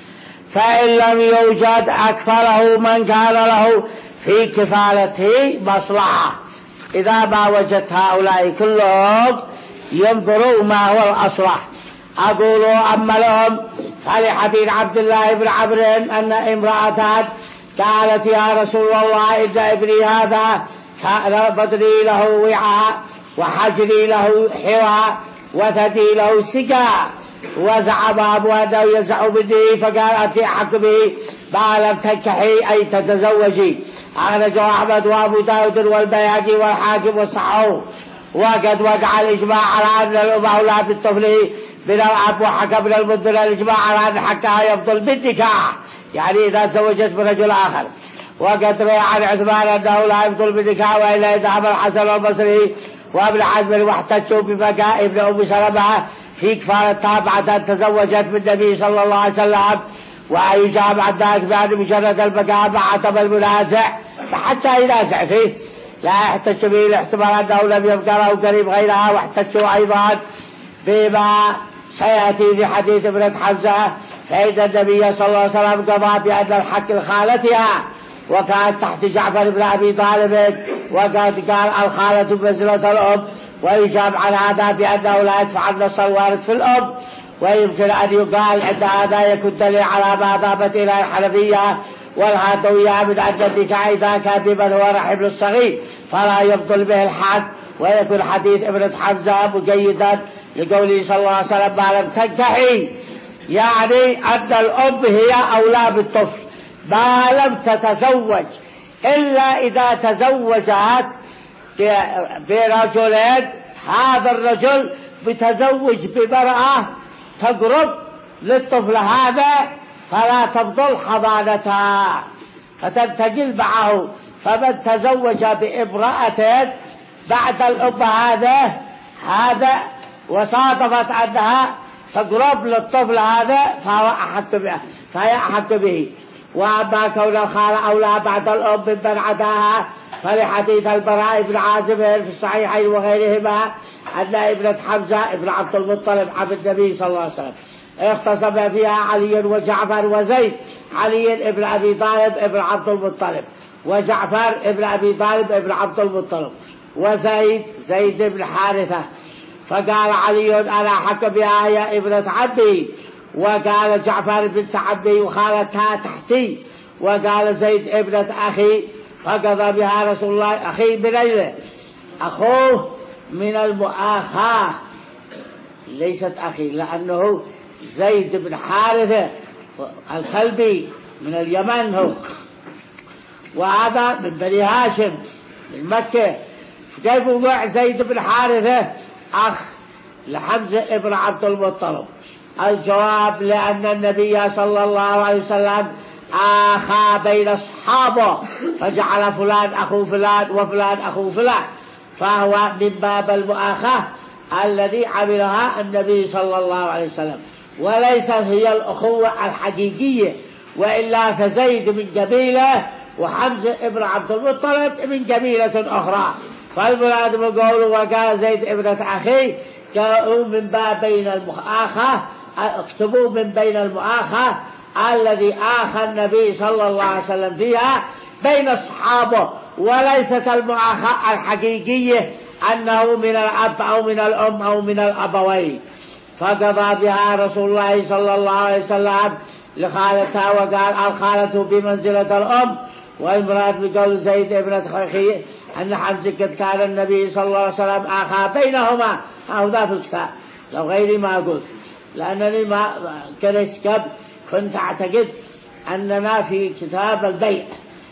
فإن لم يوجد أكفله من كان له في كفالته مصلحة. إذا ما وجدت هؤلاء كلهم ينظروا ما هو الأصلح. أقول أما لهم فلحديث عبد الله بن عمرو أن امرأتان قالت يا رسول الله إن ابني هذا كان بدري له وعاء وحجري له حواء وثدي له سقاء وزعم أبوه أنه يزع بدي، فقال أنت أحق به ما لم تنكحي أي تتزوجي. أخرجه أحمد وأبو داود والبيهقي والحاكم والصحاح. وقد وقع الإجماع على أن الأم أولى بالطفل من الأب، وحكى من المنذر الإجماع على أن حقها يبطل بالنكاح يعني إذا تزوجت برجل آخر. وقد روى عن عثمان أنه لا يبطل بالنكاح وإلا يذهب الحسن البصري وابن حزم واحتجوا ببكاء ابن أم سلمة في كفارتها بعد أن تزوجت بالنبي صلى الله عليه وسلم. ويجاب عن ذلك بأن مجرد البكاء معتب المنازع فحتى ينازع فيه لا يحتج به الاحتمال أنه لم يبقى له قريب غيرها. واحتجوا أيضا بما سيأتي في حديث ابنة حمزة فإن النبي صلى الله عليه وسلم قضى بأن الحق لخالتها وكانت تحت جعفر بن أبي طالب، وقد قال الخالة بمنزلة الأم. ويجاب على هذا بأنه لا يدفع النص الوارد في الأم. ويمكن أن يقال أن هذا يكون دليل على ما ذهبت إلى الحنفية والهادوية من أن النكاح إذا كان بمن هو رحم الصغير فلا يبطل به الحد. ويكون حديث ابنة حمزة مقيدا لقوله صلى الله عليه وسلم ما لم تنكحي، يعني أن الأم هي أولى بالطفل ما لم تتزوج، إلا إذا تزوجت برجلين هذا الرجل بتزوج بمرأة تقرب للطفل هذا فلا تبطل حضانتها فتنتقل معه. فمن تزوج بامرأة بعد الأم هذا هذا وصادفت أنها تقرب للطفل هذا فهو أحق به فهي أحق به. وأما كون الخالة أولى بعد الأم ممن عداها فلحديث البراء بن عازب في الصحيحين وغيرهما أن ابنة حمزة ابن عبد المطلب عبد النبي صلى الله عليه وسلم اختصم فيها علي وجعفر وزيد. علي ابن أبي طالب ابن عبد المطلب، وجعفر ابن أبي طالب ابن عبد المطلب، وزيد زيد بن حارثة. فقال علي أنا حق بها يا ابنة عمي، وقال جعفر بنت عمي وخالتها تحتي، وقال زيد ابنة أخي فقضى بها رسول الله. أخي من أين؟ أخوه من المؤاخاة ليست أخي، لأنه زيد بن حارثة الكلبي من اليمن هو، وهذا من بني هاشم من مكة. كيف وقع زيد بن حارثة أخ لحمزة ابن عبد المطلب؟ الجواب لأن النبي صلى الله عليه وسلم آخى بين أصحابه فجعل فلان أخو فلان وفلان أخو فلان، فهو من باب المؤاخاة الذي عملها النبي صلى الله عليه وسلم، وليست هي الأخوة الحقيقية. وإلا فزيد من قبيلة وحمزة ابن عبد المطلب من قبيلة أخرى. فالمراد بقوله وقال زيد ابنة أخي قالوا من باب بين المؤاخاة، اكتبوا من بين المؤاخاة الذي آخى النبي صلى الله عليه وسلم فيها بين أصحابه، وليست المؤاخاة الحقيقية أنه من الأب أو من الأم أو من الأبوين. فقضى بها رسول الله صلى الله عليه وسلم لخالتها، وقال الخالة بمنزلة الأم. والمراد بقول زيد ابنة أخي أن حمزة قد كان النبي صلى الله عليه وسلم آخى بينهما، هذا في الكتاب لو غيري ما قلت. لأنني ما كنت قبل كنت أعتقد أننا في كتاب البيع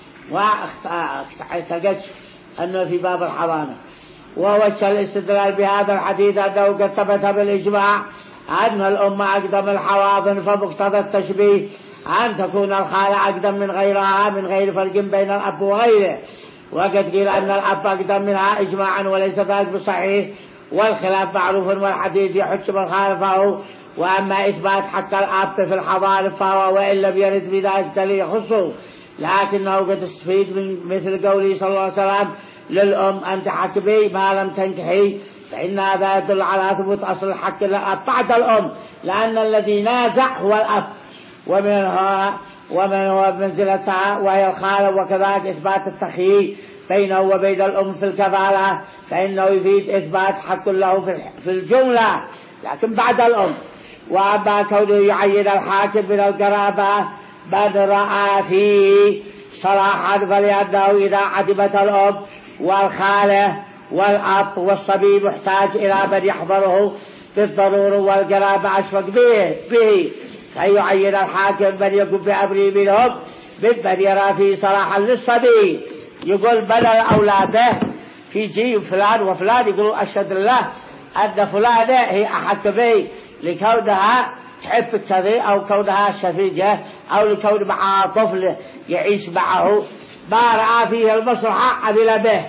واعتقدت أنه في باب الحضانة. ووجه الاستدلال بهذا الحديث أنه قد ثبت بالإجماع أن الأم أقدم الحواضن، فمقتضى التشبيه أن تكون الخالة أقدم من غيرها من غير فرق بين الأب وغيره. وقد قيل أن الأب أقدم منها إجماعا وليس ذلك بصحيح، والخلاف معروف والحديث يحج مخالفه. وأما إثبات حق الأب في الحضانة فهو وإن لم يرد في ذلك دليل يخصه، لكنه قد استفيد من مثل قوله صلى الله عليه وسلم للأم أن تحكمي ما لم تنكحي، فإن هذا يدل على ثبوت أصل الحق للأب بعد الأم، لأن الذي نازع هو الأب ومن هو ومن هو بمنزلتها وهي الخالة. وكذلك إثبات التخيير بينه وبين الأم في الكفالة فإنه يفيد إثبات حق له في الجملة لكن بعد الأم. وأما كونه يعين الحاكم من القرابة بل رأى فيه صراحا، فلأنه إذا عدمت الأم والخالة والأب والصبي محتاج إلى من يحضره بالضرورة والقرابة أشفق به, به فيعين الحاكم من يقوم بأمره منهم ممن يرى فيه صراحا للصبي. يقول بدل أولاده في جي فلان وفلان، يقولوا أشهد الله أن فلانة هي أحق به لكونها تحب الكذي أو كونها شفيقة أو لكون معها طفل يعيش معه ما رأى فيه المصلحة عمل به.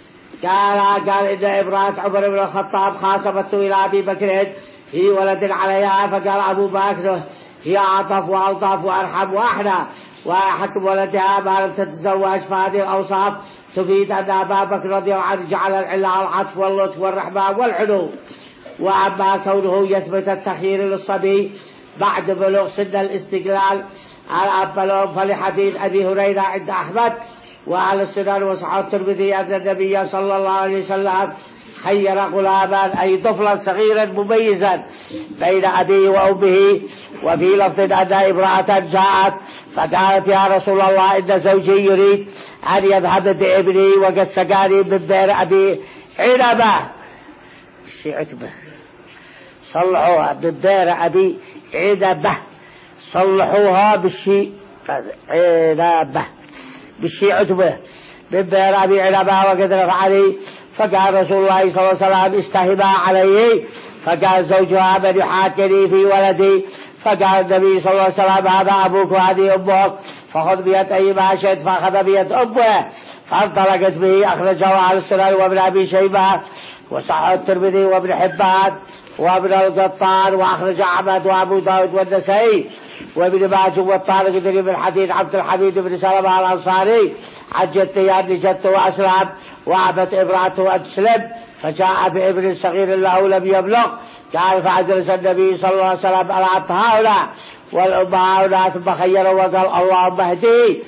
قال قال إن إبراة عمر بن الخطاب خاصمته إلى أبي بكر في ولد عليها، فقال أبو بكر هي أعطف وألطف وأرحم وأحنى وأحكم ولدها ما لم تتزوج. فهذه الأوصاف تفيد أن أبا بكر رضي الله عنه جعل العلة على العطف واللطف والرحمة والحنو. وأما كونه يثبت التخيير للصبي بعد بلوغ سن الاستقلال على أب فلحديث أبي هريرة عند أحمد وعلى السنن وصححه الترمذي أن النبي صلى الله عليه وسلم خير غلاما أي طفلا صغيرا مميزا بين أبيه وأمه. وفي لفظ أن امرأة جاءت فقالت يا رسول الله إن زوجي يريد أن يذهب بابني وقد سقاني من بئر أبي عنبة عتبة صلحوها من بئر أبي عنبة صلحوها بالشيء عنبة بالشيء عتبة من بئر أبي عنبة وقد رفعني. فقال رسول الله صلى الله عليه وسلم استهبا عليه، فقال زوجها من يحاكني في ولدي. فقال النبي صلى الله عليه وسلم هذا أبوك وهذه أمك فخذ بيد أي ما شئت، فأخذ بيد أمه فانطلقت به. أخرجه على السنن وابن أبي شيبة وصححه الترمذي وابن حبان وابن القطان وأخرج أحمد وأبو داود والنسائي وابن ماجه والطارق بن الحديث عبد الحميد بن سلمة الأنصاري عن جدته أن جدته وأسلم وأبت امرأته أن تسلم، فجاء بابن صغير له لم يبلغ. قال فأجلس النبي صلى الله عليه وسلم على عبد هؤلاء والأم هؤلاء ثم خيره وقال اللهم اهديه،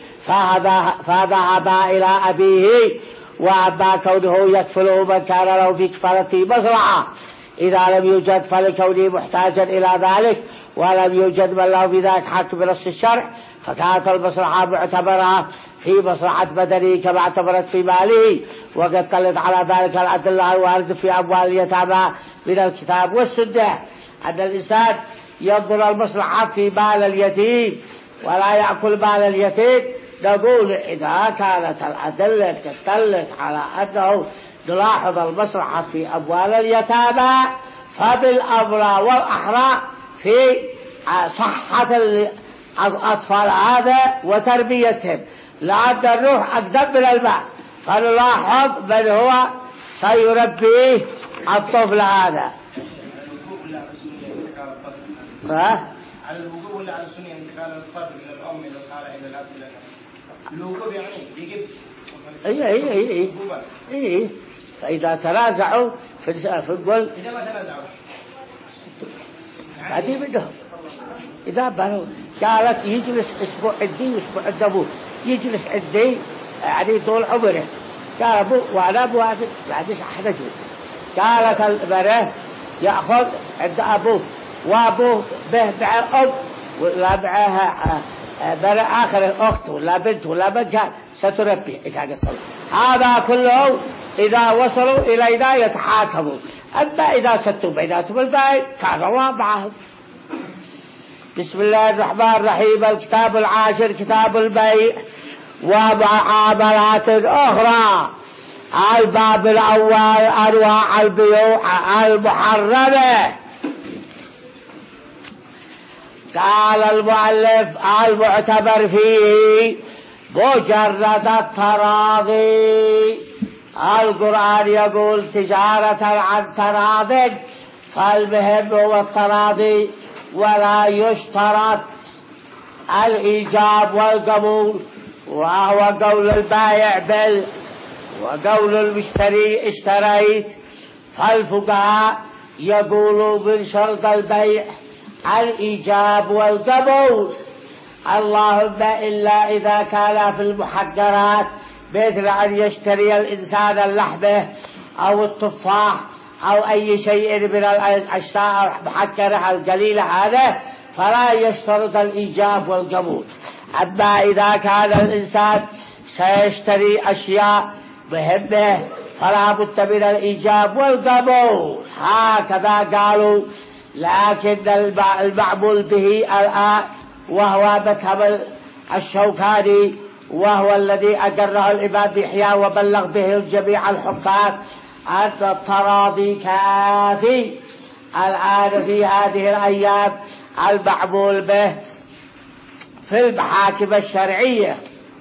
فذهبا إلى أبيه. وأما كونه يكفله من كان له في كفالته مصلحة إذا لم يوجد فلكونه محتاجا إلى ذلك، ولم يوجد من له بذلك حق بنص الشرع، فكانت المصلحة معتبرة في مصلحة بدنه كما اعتبرت في ماله. وقد دلت على ذلك الأدلة الواردة في أموال اليتامى من الكتاب والسنة أن الإنسان ينظر المصلحة في مال اليتيم ولا يأكل مال اليتيم. نقول إذا كانت الأدلة تدل على أنه نلاحظ المصلحة في أموال اليتامى فبالأولى والأحرى في صحة الأطفال هذا وتربيتهم، لأن الروح أقدم من الماء، فنلاحظ من هو سيربيه الطفل هذا. على الوقوف ولا على السنة انتقال الفرد من الأم إلى الخالة إلى الأب إلى الوقوف يعني يجب إيه إيه إيه إيه فإذا تنازعوا في في القول إذا ما تنازعوا بعدين بدهم إذا بنوا قالت يجلس أسبوع عندي وأسبوع عند أبوه، يجلس عندي يعني طول عمره. قال أبوه وأنا أبوه هذا بعدش أحد جود. قالت البنات يأخذ عند أبوه وأبوه به مع أب ولا معها بني آخر أخت ولا بنت ولا بنتها ستربي. هذا كله إذا وصلوا إلينا يتحاكموا. أما إذا ستوا بيناتهم البيت كان الله معهم بسم الله الرحمن الرحيم. الكتاب العاشر كتاب البيع ومعاملات أخرى. الباب الأول أنواع البيوع المحرمة. قال المؤلف المعتبر فيه مجرد التراضي. القرآن يقول تجارة عن تراض، فالمهم هو التراضي، ولا يشترط الإيجاب والقبول، وهو قول البائع بل وقول المشتري اشتريت. فالفقهاء يقولوا من شرط البيع الإيجاب والقبول، اللهم إلا إذا كان في المحجرات، مثل أن يشتري الإنسان اللحمة أو التفاح أو أي شيء من الأشياء المحجرة القليلة هذا، فلا يشترط الإيجاب والقبول. أما إذا كان الإنسان سيشتري أشياء مهمة فلا بد من الإيجاب والقبول، هكذا قالوا. لكن المعمول به الآن وهو مذهب الشوكاني، وهو الذي أقره الإمام يحيى وبلغ به الجميع الحكام، أن التراضي كافي الآن في هذه الأيام. المعمول به في المحاكم الشرعية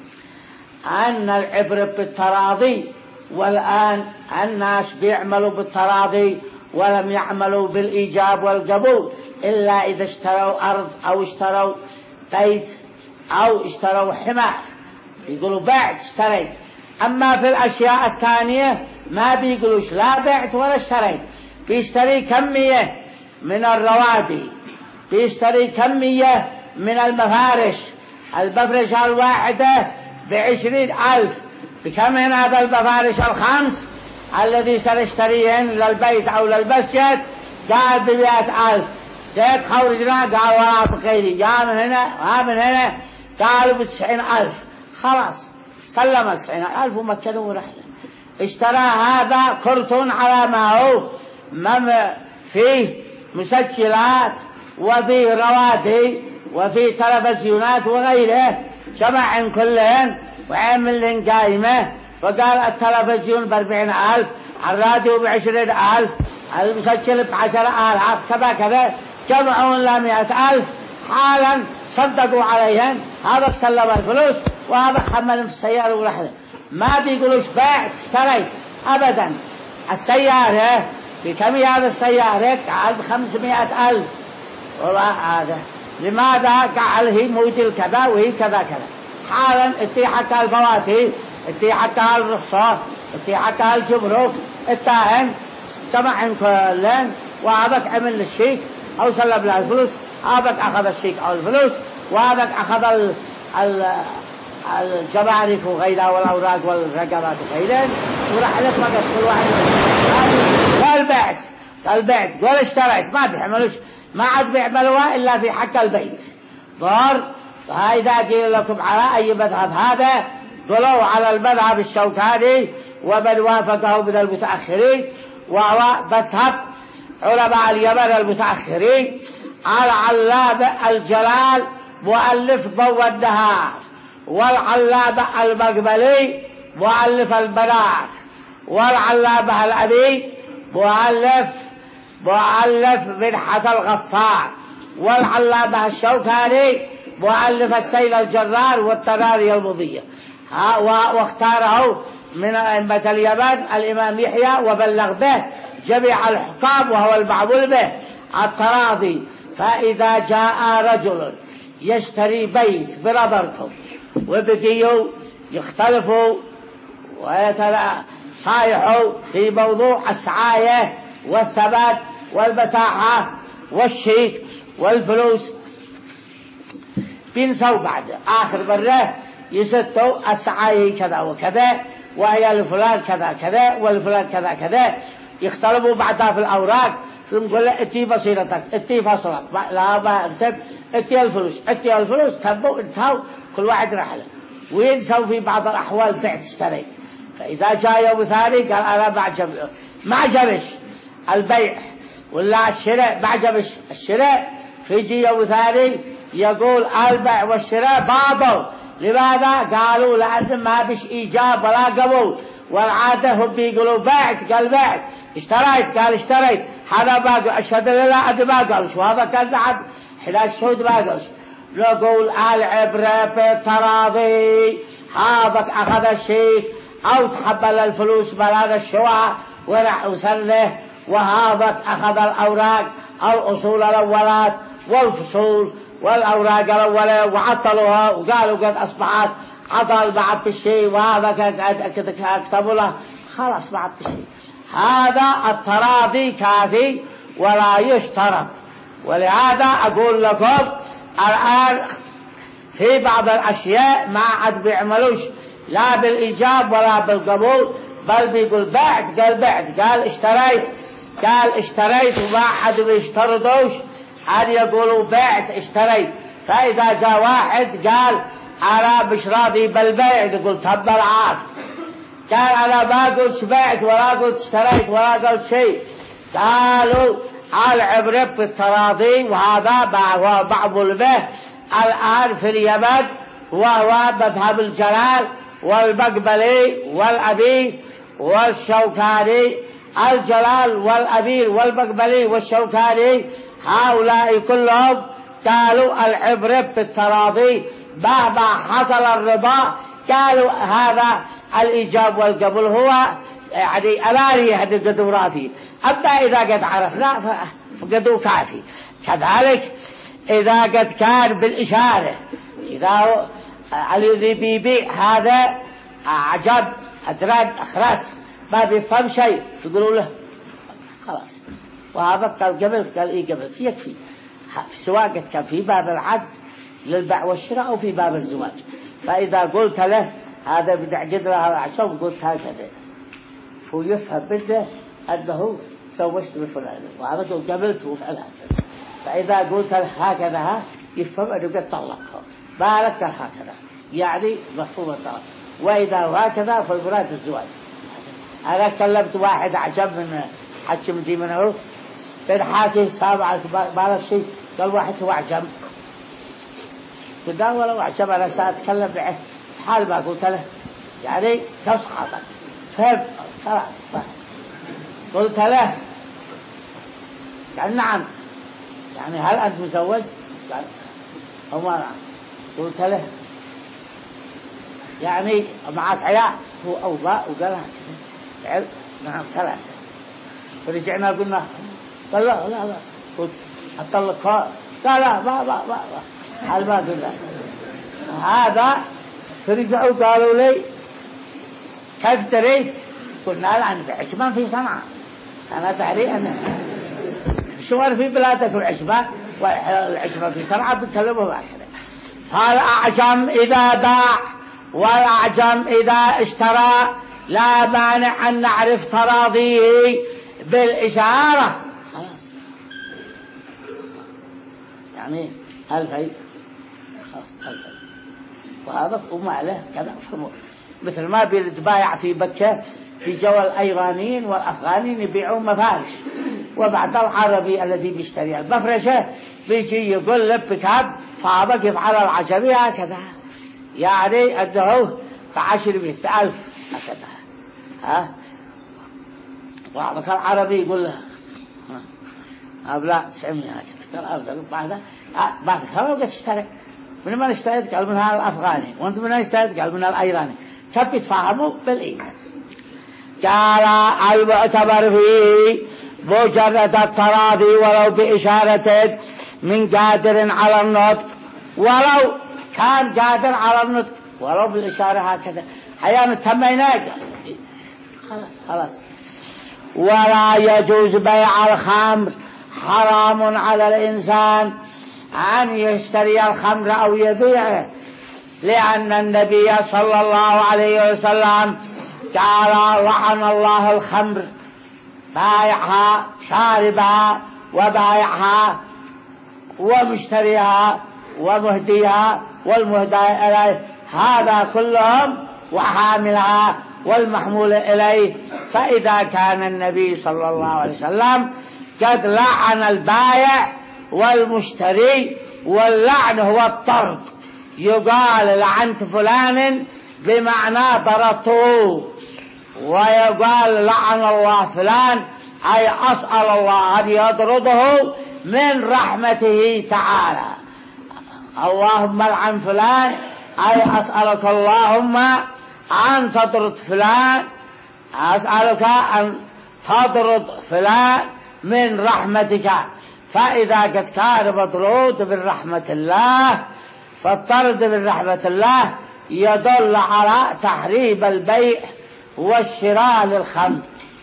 أن العبر بالتراضي، والآن الناس بيعملوا بالتراضي ولم يعملوا بالإيجاب والقبول إلا إذا اشتروا أرض أو اشتروا بيت أو اشتروا حمار، يقولوا بعت اشتريت. أما في الأشياء الثانية ما بيقولوش لا بعت ولا اشتريت، بيشتري كمية من الروادي، بيشتري كمية من المفارش. المفرشة الواحدة بعشرين ألف، بكم هذا المفارش الخمس الذي سنشتريهن للبيت أو للمسجد؟ قال بمئة ألف. زيت خورجنا قال ولا بخيري، جاء من هنا ها من هنا قالوا بتسعين ألف، خلاص سلم تسعين ألف ومكنوا ورحلة. اشترى هذا كرتون على ما هو مم فيه مسجلات وفيه رواتي وفيه تلفزيونات وغيره، جمع كلهن وعمل لهم قائمة، فقال التلفزيون بأربعين ألف، الراديو بعشرين ألف، المسجل بعشر آلاف، كذا كذا، جمعوا لا مئة ألف. حالا صدقوا عليهم، هذا سلم الفلوس وهذا حمل في السيارة ورحله. ما بيقولوش بعت اشتريت أبدا. السيارة بكم هذا السيارة؟ قال بخمسمائة ألف. هذا لماذا؟ قال هي موديل كذا وهي كذا كذا. حالا اتيحتها الفواتير، اتيحتها الرخصة، اتيحتها الجمرك، اتاهن سمعن كلن، وهذاك عمل الشيك أو سلم له الفلوس، هذاك أخذ الشيك أو الفلوس، وهذاك أخذ ال ال الجمارك وغيرها والأوراق والرقبات وغيرها، ورحلت مقص كل واحد. قال بعت، قال بعت، قال اشتريت، ما بيعملوش، ما عاد بيعملوها إلا في حق البيت. ضار. فإذا قيل لكم على أي مذهب هذا، قلوا على المذهب الشوكاني ومن وافقه من المتأخرين، وهو مذهب علماء اليمن المتأخرين. العلامة الجلال مؤلف ضوء النهار، والعلامة المقبلي مؤلف البنات، والعلامة الأمين مؤلف مؤلف منحة الغفار، والعلامة الشوكاني مؤلف السيل الجرار والتراري المضية. واختاره من أئمة اليمن الإمام يحيى وبلغ به جميع الحكام، وهو المعمول به التراضي. فإذا جاء رجل يشتري بيت بنظركم وبقيوا يختلفوا ويتصايحوا في موضوع السعاية والثبات والمساحة والشيك والفلوس، بينسوا بعد آخر مرة يستوا السعاية كذا وكذا، وهي لفلان كذا كذا والفلان كذا كذا، يختلفوا بعدها في الأوراق. فنقول له اتي بصيرتك، اتي فصلك، لا ما اكتب، اتي الفلوس، اتي الفلوس، تبوا انتهوا كل واحد رحله، وينسوا في بعض الأحوال بعت اشتريت. فإذا جاء يوم ثاني قال أنا ما عجب ما عجبش البيع ولا الشراء، ما عجبش الشراء، في جو ثاني يقول البيع والشراء باطل. لماذا؟ قالوا لأن ما بش إيجاب ولا قبول، والعادة هم بيقولوا بعت قال بعت، اشتريت قال اشتريت، هذا ما قال أشهد لله أدي ما قالش، وهذا كان بعد حلاش شهود ما قالش. نقول العبرة في التراضي، هذا أخذ الشيك أو تقبل الفلوس بهذا الشواء ورح وسله، وهذا أخذ الأوراق أو أصول الأولات والفصول والأوراق الأولى وعطلوها وقالوا قد أصبحت عطل بعد الشيء، وهذا قد كتبوا له خلاص بعد الشيء. هذا التراضي كافي ولا يشترط. ولهذا أقول لكم الآن في بعض الأشياء ما عاد بيعملوش لا بالإيجاب ولا بالقبول، بل بيقول بعت قال بعت، قال اشتريت قال اشتريت، وما حد بيشترطوش أن يقولوا بعت اشتريت. فإذا جاء واحد قال أنا مش راضي بالبيع، يقول تم العقد، قال أنا ما قلت بعت ولا قلت اشتريت ولا قلت شيء. قالوا العبرة بالتراضي، وهذا بعض به الآن في اليمن، وهو مذهب الجلال والمقبلي والأبي والشوكاني. الجلال والأبي والمقبلي والشوكاني هؤلاء كلهم قالوا العبرة بالتراضي مهما حصل الرضا. قالوا هذا الإيجاب والقبول هو يعني ألاري هذه القدوراتي، أما إذا قد عرفنا فقدو كافي. كذلك إذا قد كان بالإشارة، إذا الذي بيبيع هذا عجب أدران أخرس ما بيفهم شيء يقولوا له خلاص، وهذا قال قبل قال إيه قبل يكفي، سواء قد كان في باب العقد للبيع والشراء أو في باب الزواج. فإذا قلت له هذا بدع قدر عشان قلت هكذا هو يفهم منه أنه سوشت بفلان، وهذا قل قبلت وفعل هكذا. فإذا قلت له هكذا يفهم أنه قد طلقها ما لك هكذا، يعني مفهوم الطلاق. وإذا هكذا فالمراد الزواج. أنا كلمت واحد عجب من حكم دي منه بالحاكي سامع بالك شيء، قال واحد هو عجب، قلت له ولو عجب أنا سأتكلم معه حال ما قلت له يعني تصحبك فهم خلاص. قلت له قال نعم، يعني هل أنت مزوج؟ قال هو ما نعم. قلت له يعني معك عيال؟ هو أوضاء وقال عيال نعم ثلاثة. فرجعنا قلنا قال لا لا لا، قلت أطلقها؟ قال لا ما ما ما هل ما قلنا هذا. فرجعوا قالوا لي كيف تريد؟ قلنا لا أنا في عشبان في صنعاء، أنا تحري أنا شو في بلادك العشبة، والعشبة في صنعاء بتكلموا هكذا. فالأعجم إذا باع والأعجم إذا اشترى لا مانع أن نعرف تراضيه بالإشارة خلاص، يعني ألفي خلاص ألفي، وهذا أم عليه كذا فهموا. مثل ما بيتبايع في بكة في جو الأيرانيين والأفغانيين يبيعون مفارش، وبعد العربي الذي بيشتري المفرشة بيجي يقول لبكاب فابق يفعل العجمي هكذا، يعني أنه بعشر مئة ألف هكذا. ها وعبك العربي يقول له أبلا تسعمية هكذا. قال أفضل بعد بعد خلاص اشتري. من من اشتريت؟ قال من هذا الأفغاني. وانت من اشتريت؟ قال من الأيراني. كيف يتفاهموا بالإيمان؟ قال المعتبر فيه مجرد التراضي ولو بإشارة من قادر على النطق، ولو كان قادر على النطق ولو بالإشارة هكذا حيان التمينات خلاص خلاص. ولا يجوز بيع الخمر، حرام على الإنسان أن يشتري الخمر أو يبيعه، لأن النبي صلى الله عليه وسلم قال لعن الله الخمر بايعها شاربها وبايعها ومشتريها ومهديها والمهدى إليه، هذا كلهم وحاملها والمحمول إليه. فإذا كان النبي صلى الله عليه وسلم قد لعن البايع والمشتري، واللعن هو الطرد. يقال لعنت فلان بمعنى طردته، ويقال لعن الله فلان أي أسأل الله أن يطرده من رحمته تعالى. اللهم لعن فلان أي أسألك اللهم أن تطرد فلان، أسألك أن تطرد فلان من رحمتك. فإذا قد كان مطرود من رحمة الله، فالطرد من رحمة الله يدل على تحريم البيع والشراء للخمر.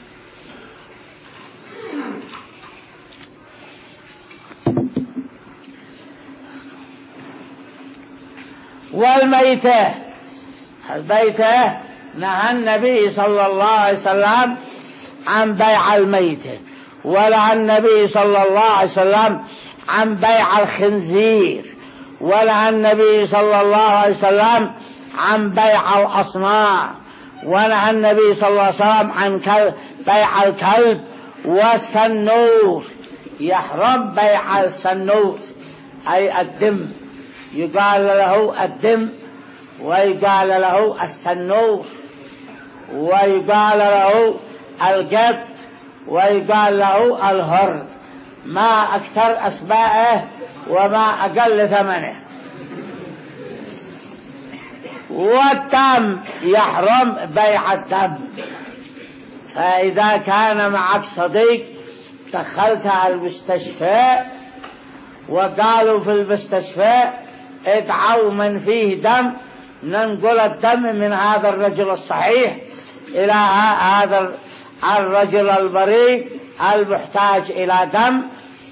والميتة، الميتة نهى النبي صلى الله عليه وسلم عن بيع الميتة، ونهى النبي صلى الله عليه وسلم عن بيع الخنزير، ونهى النبي صلى الله عليه وسلم عن بيع الأصنام، ونهى النبي صلى الله عليه وسلم عن بيع الكلب والسنور. يحرم بيع السنور أي الدم، يقال له الدم ويقال له السنور ويقال له القط ويقال له الهر، ما أكثر أسمائه وما أقل ثمنه. والتم يحرم بيع التم، فإذا كان معك صديق دخلتها المستشفى وقالوا في المستشفى ادعوا من فيه دم، ننقل الدم من هذا الرجل الصحيح إلى هذا الرجل المريض المحتاج إلى دم،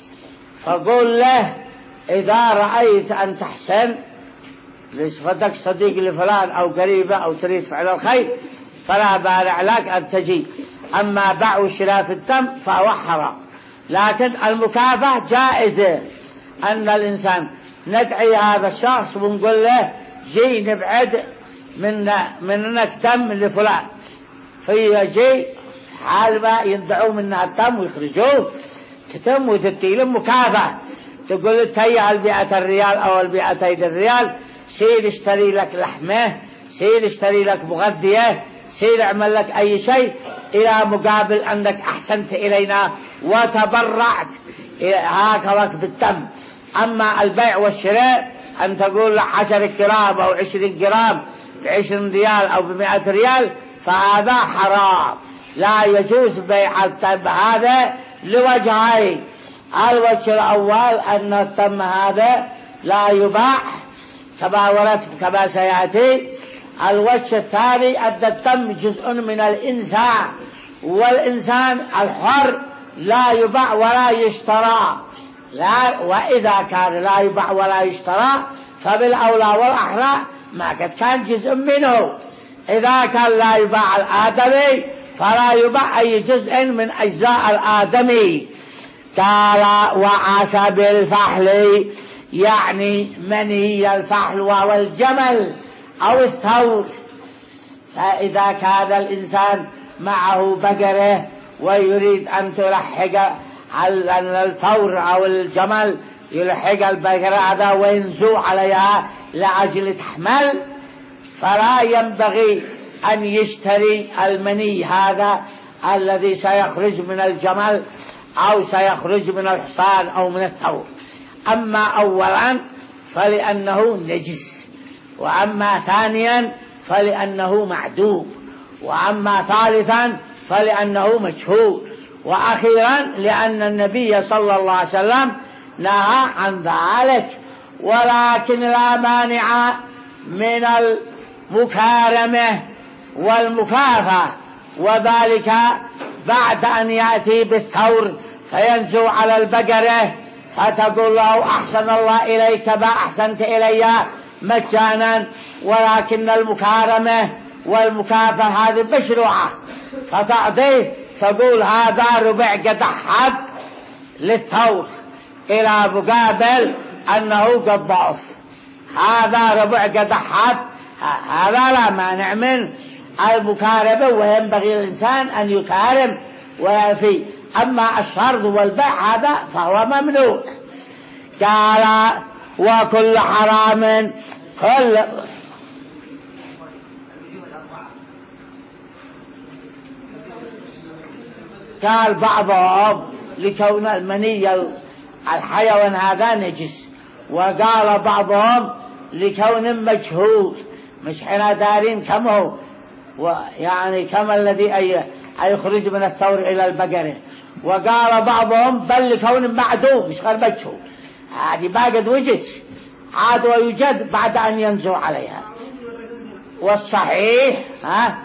فقل له إذا رأيت أن تحسن لصفتك صديق لفلان أو قريبة أو تريد فعل الخير فلا بارع لك أن تجي. أما بيع وشراء في الدم فهو حرام، لكن المكافأة جائزة، أن الإنسان ندعي هذا الشخص ونقول له جي نبعد من منك دم لفلان، فيجي حال ما يندعوا منها الدم ويخرجوه تتم وتتيلم مكافأة، تقول تهيئ البيئة الريال أو البيئتين الريال، سير اشتري لك لحمه، سير اشتري لك مغذية، سير اعمل لك أي شيء إلى مقابل أنك أحسنت إلينا وتبرعت هكذا بالدم. أما البيع والشراء أن تقول عشر جرام أو عشرين جرام بعشرين ريال أو بمئة ريال فهذا حرام، لا يجوز بيع الدم هذا لوجهين. الوجه الأول أن الدم هذا لا يباع كما ورد كما سيأتي. الوجه الثاني أن الدم جزء من الإنسان، والإنسان الحر لا يباع ولا يشترى، لا، وإذا كان لا يباع ولا يشترى فبالأولى والأحرى ما قد كان جزء منه. إذا كان لا يباع الآدمي فلا يباع أي جزء من أجزاء الآدمي. قال وعسب الفحل يعني مني الفحل وهو الجمل أو الثور. فإذا كان الإنسان معه بقرة ويريد أن تلحق على الثور أو الجمل، يلحق البقرة هذا وينزو عليها لأجل تحمل، فلا ينبغي أن يشتري المني هذا الذي سيخرج من الجمل أو سيخرج من الحصان أو من الثور. أما أولا فلأنه نجس، وأما ثانيا فلأنه معدوم، وأما ثالثا فلأنه مجهول، وأخيرا لأن النبي صلى الله عليه وسلم نهى عن ذلك. ولكن لا مانع من المكارمة والمكافأة، وذلك بعد أن يأتي بالثور فينزو على البقرة فتقول له أحسن الله إليك ما أحسنت إلي مجانا، ولكن المكارمة والمكافأة هذه مشروعة، فتعطيه تقول هذا ربع قدح حد للثور إلى مقابل أنه قد ضعف، هذا ربع قدح حد، هذا لا مانع من المكارمة، وينبغي الإنسان أن يكارم ويفي. أما الشرط والبيع هذا فهو ممنوع. قال وكل حرام كل قال بعضهم لكون المني الحيوان هذا نجس، وقال بعضهم لكون مجهول، مش حين دارين كم هو، يعني كما الذي أي يخرج من الثور إلى البقرة. وقال بعضهم بل لكون معدوم مش غير مجهول، هذه باقد وجد عاد ويوجد بعد أن ينزو عليها. والصحيح ها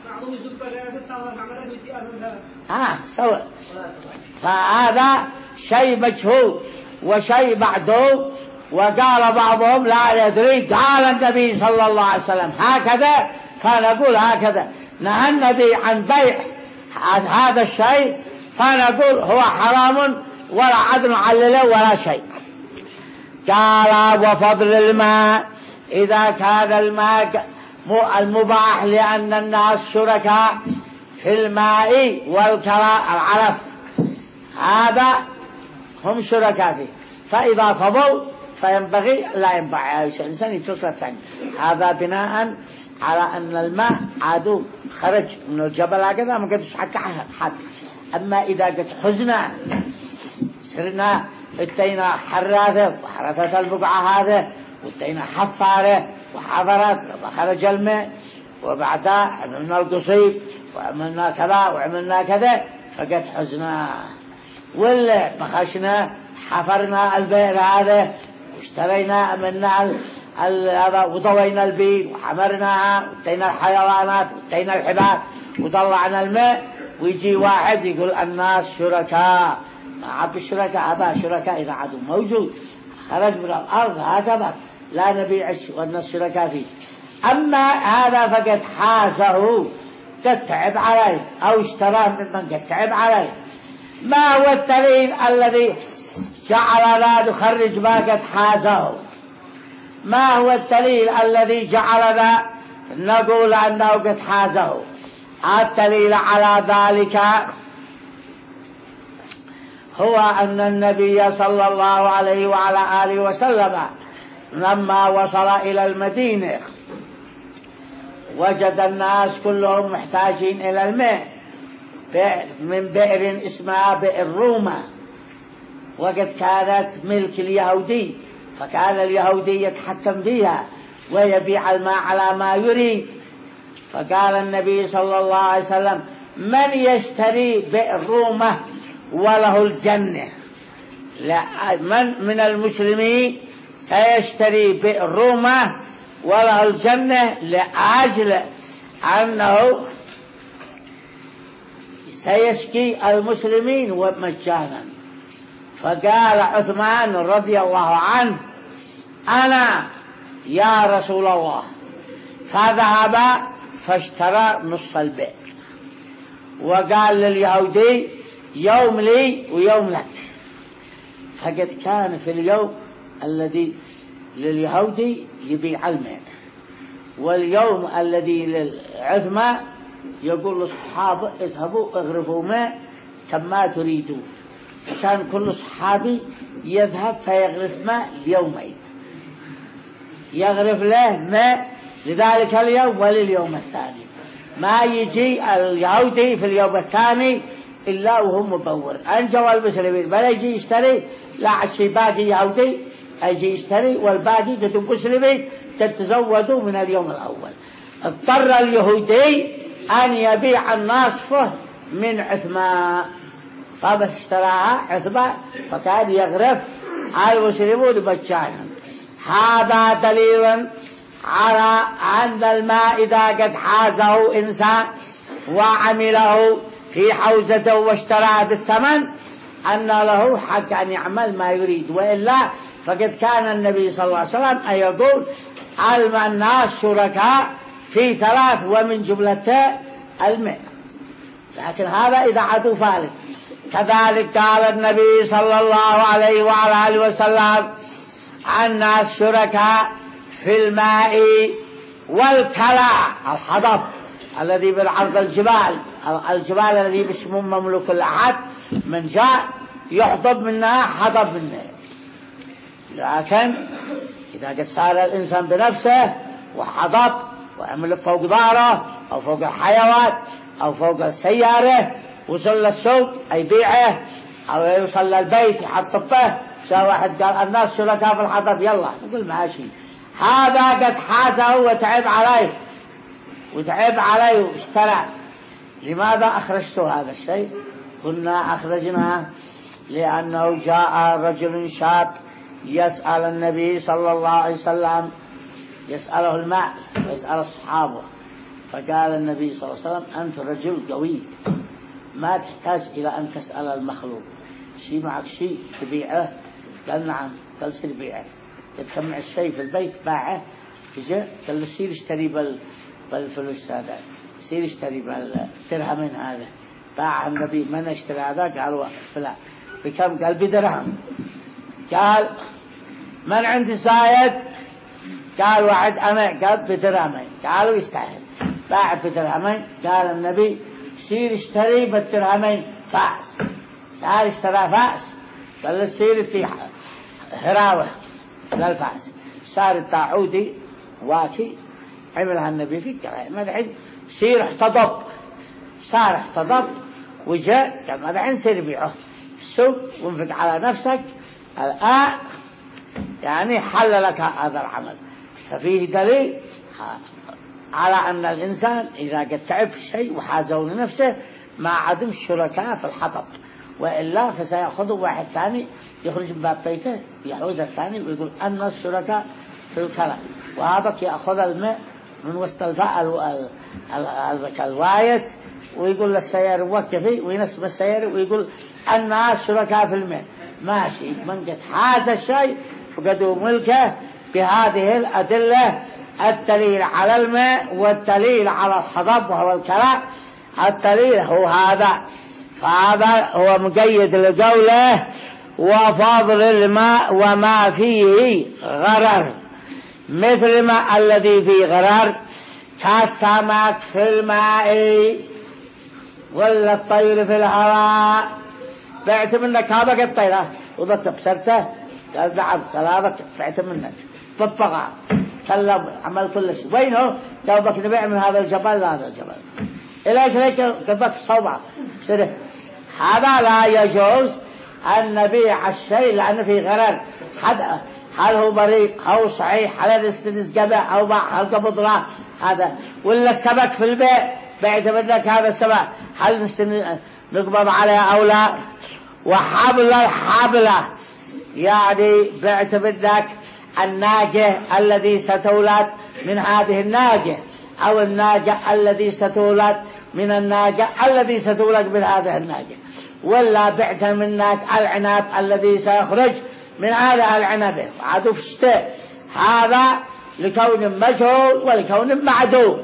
ها سوى، فهذا شيء مجهول وشيء معدوم. وقال بعضهم لا يدري، قال النبي صلى الله عليه وسلم هكذا، كان يقول هكذا، نهى النبي عن بيع عن هذا الشيء، فنقول هو حرام ولا عدل علله ولا شيء. قال وفضل الماء إذا كان الماء المباح لأن الناس شركاء في الماء والكراء العلف، هذا هم شركاء فيه، فإذا فضل فينبغي لا ينبغي الإنسان يترك الثاني. هذا بناء على أن الماء عادو خرج من الجبل هكذا ما قدش حق حد. أما إذا قد حزنا صرنا اتينا حراثة وحرثة البقعة هذا واتينا حفارة وحضرت وخرج الماء وبعدها عملنا القصيب وعملنا كذا وعملنا كذا فقد حزنا، ولا بخشنا حفرنا البئر هذا واشترينا منا هذا وضوينا البير وحمرناها واتينا الحيوانات واتينا الحبال وطلعنا الماء، ويجي واحد يقول الناس شركاء. ما عب الشركاء، هذا شركاء إذا عدو موجود خرج من الأرض هكذا لا نبيع والناس شركاء فيه. أما هذا فقد حازه قد تعب عليه أو اشتراه ممن قد تعب عليه. ما هو الدليل الذي جعل ذا يخرج ما قد حازه؟ ما هو الدليل الذي جعل ذا نقول أنه قد حازه؟ الدليل على ذلك هو أن النبي صلى الله عليه وعلى آله وسلم لما وصل إلى المدينة وجد الناس كلهم محتاجين إلى الماء من بئر اسمها بئر روما، وقد كانت ملك اليهودي، فكان اليهودي يتحكم فيها ويبيع الماء على ما يريد. فقال النبي صلى الله عليه وسلم من يشتري بئر روما وله الجنة؟ لا، من من المسلمين سيشتري بئر روما وله الجنة لأجل أنه سيشكي المسلمين ومجانا. فقال عثمان رضي الله عنه أنا يا رسول الله، فذهب فاشترى نصف البئر وقال لليهودي يوم لي ويوم لك. فقد كان في اليوم الذي لليهودي يبيع الماء، واليوم الذي للعثمة يقول للصحابة اذهبوا اغرفوا ماء كما تريدون. فكان كل صحابي يذهب فيغرف ماء ليومين، يغرف له ماء لذلك اليوم ولليوم الثاني. ما يجي اليهودي في اليوم الثاني إلا وهو مبور أنجوا المسلمين، بل يجي يشتري لا شيء باقي يهودي يجي يشتري والباقي قد مسلمين تتزودوا من اليوم الأول. اضطر اليهودي أن يبيع الناصفة من عثمان، فبس اشتراها عثمان فكان يغرف المسلمون مجانا. هذا دليل على أن الماء إذا قد حازه إنسان وعمله في حوزته واشتراه بالثمن أن له حق أن يعمل ما يريد، وإلا فقد كان النبي صلى الله عليه وسلم أن يقول علم الناس شركاء في ثلاث ومن جملته الماء. لكن هذا إذا عدوا فالك. كذلك قال النبي صلى الله عليه وعلى آله وسلم الناس شركاء في الماء والكلاء، الحضب الذي بالعرض الجبال، الجبال الذي باسمه مملوك الأحد من جاء يحضب منها حضب منها. لكن إذا قد صار الإنسان بنفسه وحضب وعمل فوق داره أو فوق الحيوان أو فوق السيارة، وصل للسوق يبيعه أو يوصل للبيت يحط فيه، سوى واحد قال الناس شركاء في الحضب يلا نقول ماشي، هذا قد حازه وتعب عليه وتعب عليه واشترى. لماذا أخرجته هذا الشيء؟ كنا أخرجناه لأنه جاء رجل شاب يسأل النبي صلى الله عليه وسلم، يسأله الماء ويسأل الصحابة، فقال النبي صلى الله عليه وسلم أنت رجل قوي ما تحتاج إلى أن تسأل المخلوق، شيء معك شيء تبيعه؟ قال نعم. قال سير بيعه، يتجمع الشيء في البيت باعه، يجي قال له سير اشتري بال بالفلوس هذا، سير اشتري بالدرهمين هذا. باع النبي من اشتري هذا؟ قالوا فلان. بكم؟ قال بدرهم. قال من عندي زايد؟ قال واحد أنا. قال بدرهمين. قالوا يستاهل. باع بدرهمين. قال النبي سير اشتري بالدرهمين فاس. سير اشترى فاس. قال له سير في هراوة للفاس. صار الطاعودي واكي عملها النبي في الكلام. ما دحين سير احتضب، صار احتضب وجاء قال ما دحين سير بيعه في السوق وانفق على نفسك الآن، يعني حل لك هذا العمل. ففيه دليل على أن الإنسان إذا قد تعب شيء وحازه لنفسه ما عدم الشركاء في الحطب، وإلا فسيأخذ واحد ثاني يخرج من باب بيته يحوز الثاني ويقول أن الشركاء في الكلام، وهذا يأخذ الماء من وسط الفاء الوايت ويقول للسيارة وقفي وينسب السيارة ويقول الناس شركاء في الماء. ماشي، من قد حاز الشيء فقدوا ملكه بهذه الأدلة، الدليل على الماء والدليل على الحضب وهو الكلام. الدليل هو هذا، فهذا هو مقيد لقوله وفضل الماء وما فيه غرر، مثل ما الذي فيه غرر كالسمك في الماء ولا الطير في الهواء. بعت منك هذا الطيرة وضرت بسرته قال نعم سلامك بعت منك طبقها كلم عمل كل شيء. وينه؟ قال بك نبيع من هذا الجبل لهذا الجبل إليك إليك قلبك صوبة سره. هذا لا يجوز أن نبيع الشيء لأنه فيه غرر. هل هو بريق أو صحيح، هل الاستنس قبع أو باع، هل قبض لا هذا، ولا السمك في البيع بيعتمد لك هذا السمك هل نقبض عليه أو لا. وحبل الحبلة يعني بيعتمد لك الناجة الذي ستولد من هذه الناجة أو الناجة الذي ستولد من الناجة الذي ستولد من هذه الناجة، ولا بعت منك العنب الذي سيخرج من هذا العنب عدو في الشتاء. هذا لكون مجهول ولكون معدوم.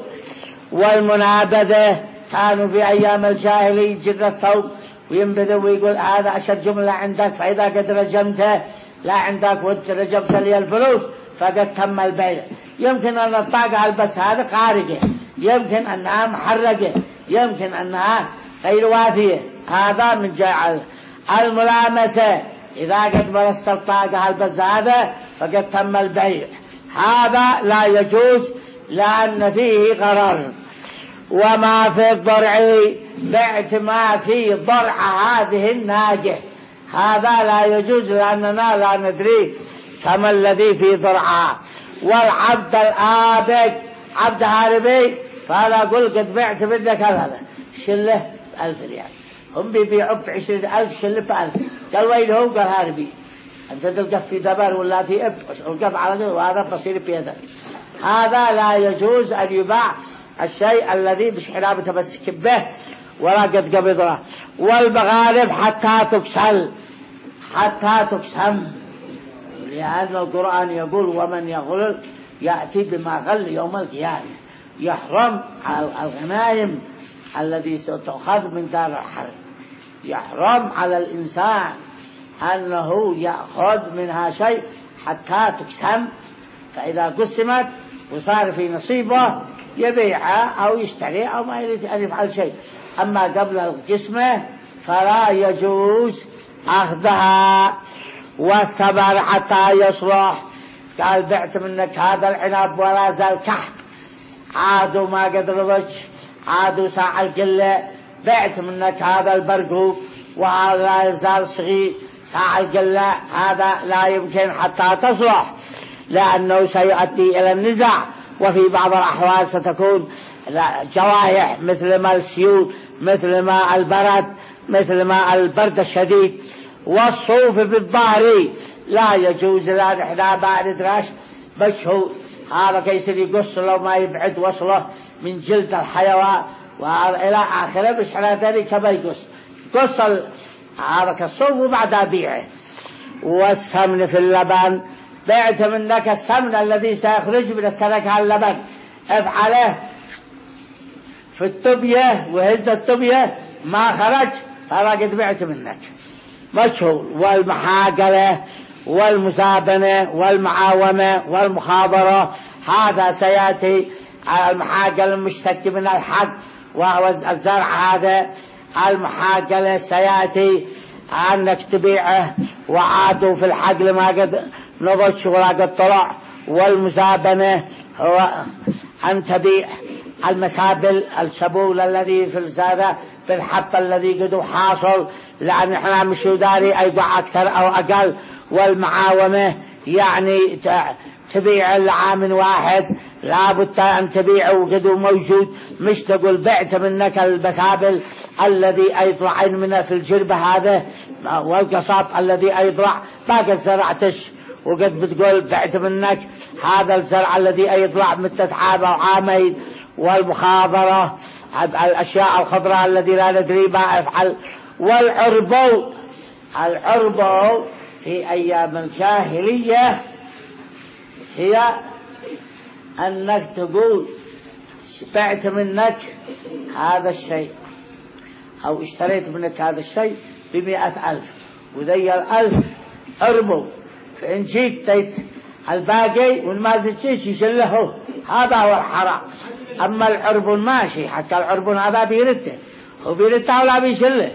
والمنابذة كانوا في أيام الجاهلية يجر الثوب وينبذوا ويقول هذا أشد جملة عندك، فإذا قد رجمته لا عندك ود رجمت لي الفلوس فقد تم البيع. يمكن أن الطاقة البس هذا خارجه، يمكن أنها محرقة، يمكن أنها غير وافية. هذا من جاء الملامسة، إذا قد برست الطاقة البس هذا فقد تم البيع. هذا لا يجوز لأن فيه غرر. وما في الضرع بعت ما في ضرع هذه الناجة، هذا لا يجوز لأننا لا ندري كما الذي في ضرعها. والعبد الآبك عبد هاربي فلا قل قد بعت بدك هذا شله ألف ريال، هم بيبيعوا بعشرين ألف شله بألف. قال وين هو؟ قال هاربي. أنت تلقى في دبر ولا في إب القف على وهذا بصير بيدك. هذا لا يجوز أن يباع الشيء الذي مش حرام تمسك به ولا قد قبضه. والمغالب حتى تكسل حتى تقسم، لأن القرآن يقول ومن يغلل يأتي بما غل يوم القيامة. يحرم على الغنائم الذي ستأخذ من دار الحرب، يحرم على الإنسان أنه يأخذ منها شيء حتى تقسم، فإذا قسمت وصار في نصيبه يبيعها أو يشتري أو ما يريد أن يفعل شيء. أما قبل القسمة فلا يجوز أخذها. والثمر حتى يصلح. قال بعت منك هذا العنب ولا زال كحك، عادوا ما قد رضج، عادوا ساعة القلة. بعت منك هذا البرقوق وهذا لا يزال صغير ساعة القلة، هذا لا يمكن حتى تصلح، لأنه سيؤدي إلى النزاع. وفي بعض الأحوال ستكون جوائح مثل ما السيول، مثل ما البرد، مثل ما البرد الشديد. والصوف بالظهر لا يجوز، لا نحن بعد ندرس مشهور هذا كيصير يقص لو ما يبعد وصله من جلد الحيوان وإلى آخره، مش حنا ذلك كما يقص قص هذا كالصوف وبعدها بيعه. والسمن في اللبن، بعت منك السمن الذي سيخرج من الترك اللبن، افعله في التبية وهز التبية ما خرج فلا قد بعت منك، مشهور. والمحاقلة والمزابنة والمعاومة والمخابرة، هذا سيأتي. المحاقلة المشتق من الحق وهو الزرع، هذا المحاقلة سيأتي أنك تبيعه وعادوا في الحقل ما قد نضج ولا قد طلع. والمزابنة هو أن تبيع المسابل، السبول الذي في الزادة في الحب الذي قد حاصل، لأن احنا مش داري أيقع أكثر أو أقل. والمعاومة يعني تبيع العام واحد لا بد أن تبيعه وقد موجود، مش تقول بعت منك البسابل الذي يطلع منه في الجربة هذا والقصاب الذي يطلع ما قد زرعتش وقد بتقول بعت منك هذا الزرع الذي يطلع مدة عام أو عامين. والمخاضرة الأشياء الخضراء الذي لا ندري ما يفعل. والعربو، العربو في أيام الجاهلية هي أنك تقول بعت منك هذا الشيء أو اشتريت منك هذا الشيء بمئة ألف، وذي الألف عربو، فإن جيت تيت الباقي وما زدتش يشله، هذا هو الحرام. أما العربون ماشي، حتى العربون هذا بيرته وبيرته ولا بيشله،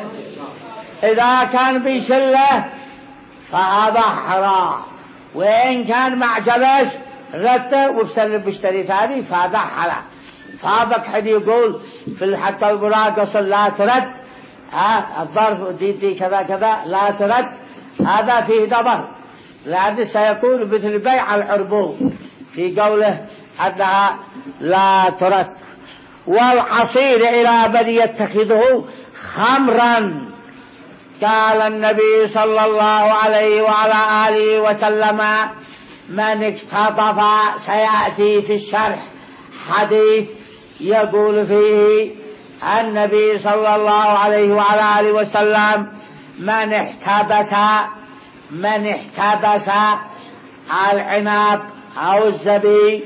إذا كان بيشله فهذا حرام، وإن كان معجبش رته وبسلم بيشتري ثاني فهذا حلال. فهذا حد يقول في حتى المراقص لا ترد، ها الظرف دي دي كذا كذا لا ترد، هذا فيه ضبر، لأنه سيكون مثل بيع العربون في قوله أنها لا ترد. والعصير إلى من يتخذه خمرا، قال النبي صلى الله عليه وعلى آله وسلم من اكتطف، سيأتي في الشرح حديث يقول فيه النبي صلى الله عليه وعلى آله وسلم من احتبس من احتبس العنب أو الزبيب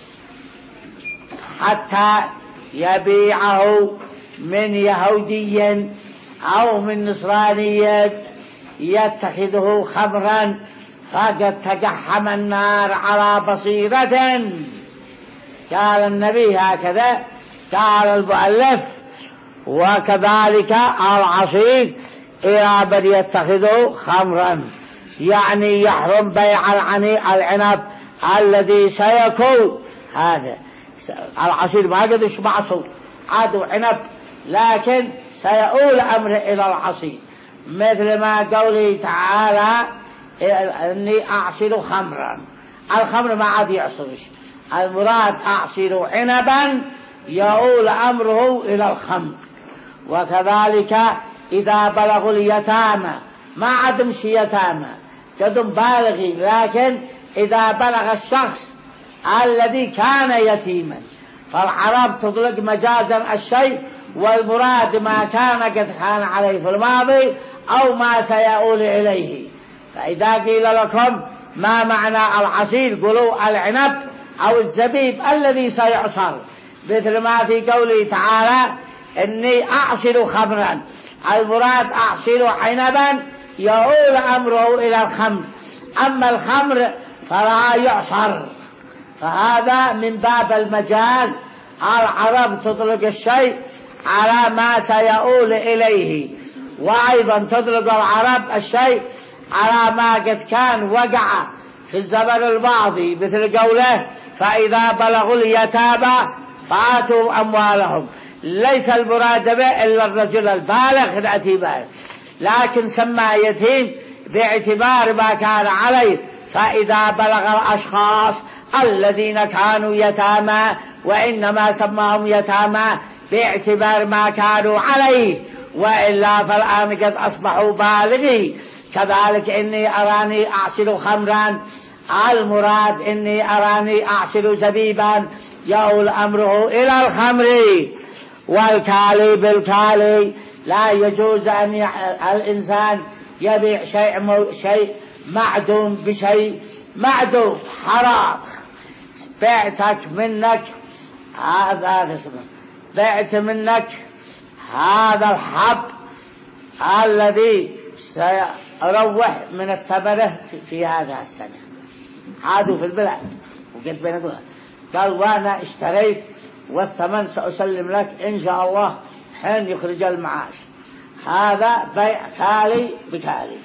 حتى يبيعه من يهودي أو من نصراني يتخذه خمرا فقد تقحم النار على بصيرة. قال النبي هكذا، قال المؤلف وكذلك العصير إلى من يتخذه خمرا، يعني يحرم بيع العنب الذي سيكون هذا العصير ما قد يشبع صوت عادوا عنب، لكن سيؤول أمره إلى العصير، مثل ما قوله تعالى إني أعصر خمرا. الخمر ما عاد يعصرش، المراد أعصر عنبا يؤول أمره إلى الخمر. وكذلك إذا بلغوا اليتامى ما عاد مش يتامى قدم بالغين، لكن إذا بلغ الشخص الذي كان يتيما، فالعرب تطلق مجازا الشيء، والمراد ما كان قد كان عليه في الماضي أو ما سيؤول إليه. فإذا قيل لكم ما معنى العصير قولوا العنب أو الزبيب الذي سيعصر، مثل ما في قوله تعالى إني أعصر خمرا، المراد أعصر عنبا يؤول أمره إلى الخمر، أما الخمر فلا يعصر، فهذا من باب المجاز. العرب تطلق الشيء على ما سيؤول إليه، وأيضا تطلق العرب الشيء على ما قد كان وقع في الزمن الماضي، مثل قوله فإذا بلغوا اليتامى فآتوا أموالهم. ليس المراد به إلا الرجل البالغ نأتي به، لكن سمى يتيم باعتبار ما كان عليه. فإذا بلغ الأشخاص الذين كانوا يتامى، وإنما سماهم يتامى باعتبار ما كانوا عليه، وإلا فالآن قد أصبحوا بالغي. كذلك إني أراني أعصر خمرا، المراد إني أراني أعصر زبيبا يؤول أمره إلى الخمر. والكالي بالكالي، لا يجوز أن الإنسان يبيع شيء, مو شيء معدوم بشيء معدوم، حرام. بعتك منك هذا اسمه، بعت منك هذا الحب الذي سيروح من الثمرة في هذا السنة. عادوا في البلاد وقلت بينهم قال وانا اشتريت والثمن سأسلم لك إن شاء الله حين يخرج المعاش. هذا بيع كالي بكالي.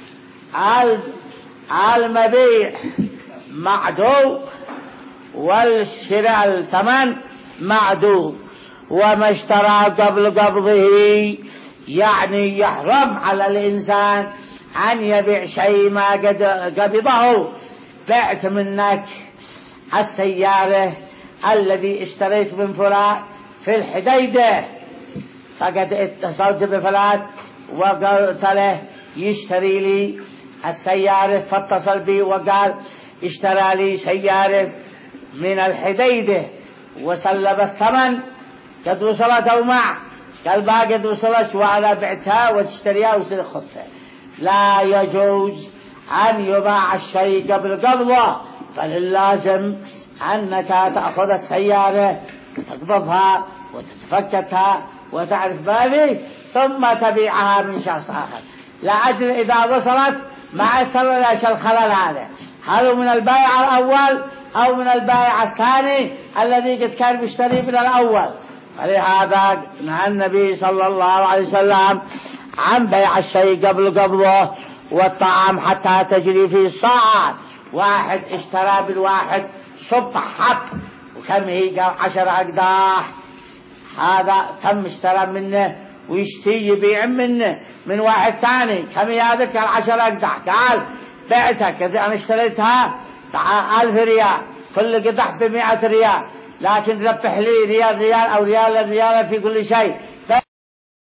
المبيع معدوم والشراء الثمن معدوم. وما اشترى قبل قبضه، يعني يحرم على الإنسان أن يبيع شيء ما قد قبضه. بعت منك السيارة الذي اشتريت من فلان في الحديدة، فقد اتصلت بفلان وقلت له يشتري لي السيارة، فاتصل بي وقال اشترى لي سيارة من الحديدة وسلب الثمن. قد وصلت أو مع؟ قال ما قد وصلت وأنا بعتها وتشتريها وصير خطها. لا يجوز أن يباع الشيء قبل قبضه، فللازم أنك تأخذ السيارة وتقبضها وتتفكتها وتعرف بالي ثم تبيعها من شخص آخر، لعجل إذا وصلت ما يترلش الخلل هذا، هل من البائع الأول أو من البائع الثاني الذي قد كان مشتري من الأول. فلهذا نهى النبي صلى الله عليه وسلم عن بيع الشيء قبل قبضه والطعام حتى تجري فيه الصاع. واحد اشترى بالواحد صب حب وكم هي؟ قال عشر أقداح. هذا تم اشترى منه ويشتي يبيع منه من واحد ثاني، كم هي هذا؟ قال عشر أقداح. قال بعتك إذا أنا اشتريتها ألف ريال، كل قدح بمئة ريال، لكن ربح لي ريال ريال أو ريال ريال في كل شيء.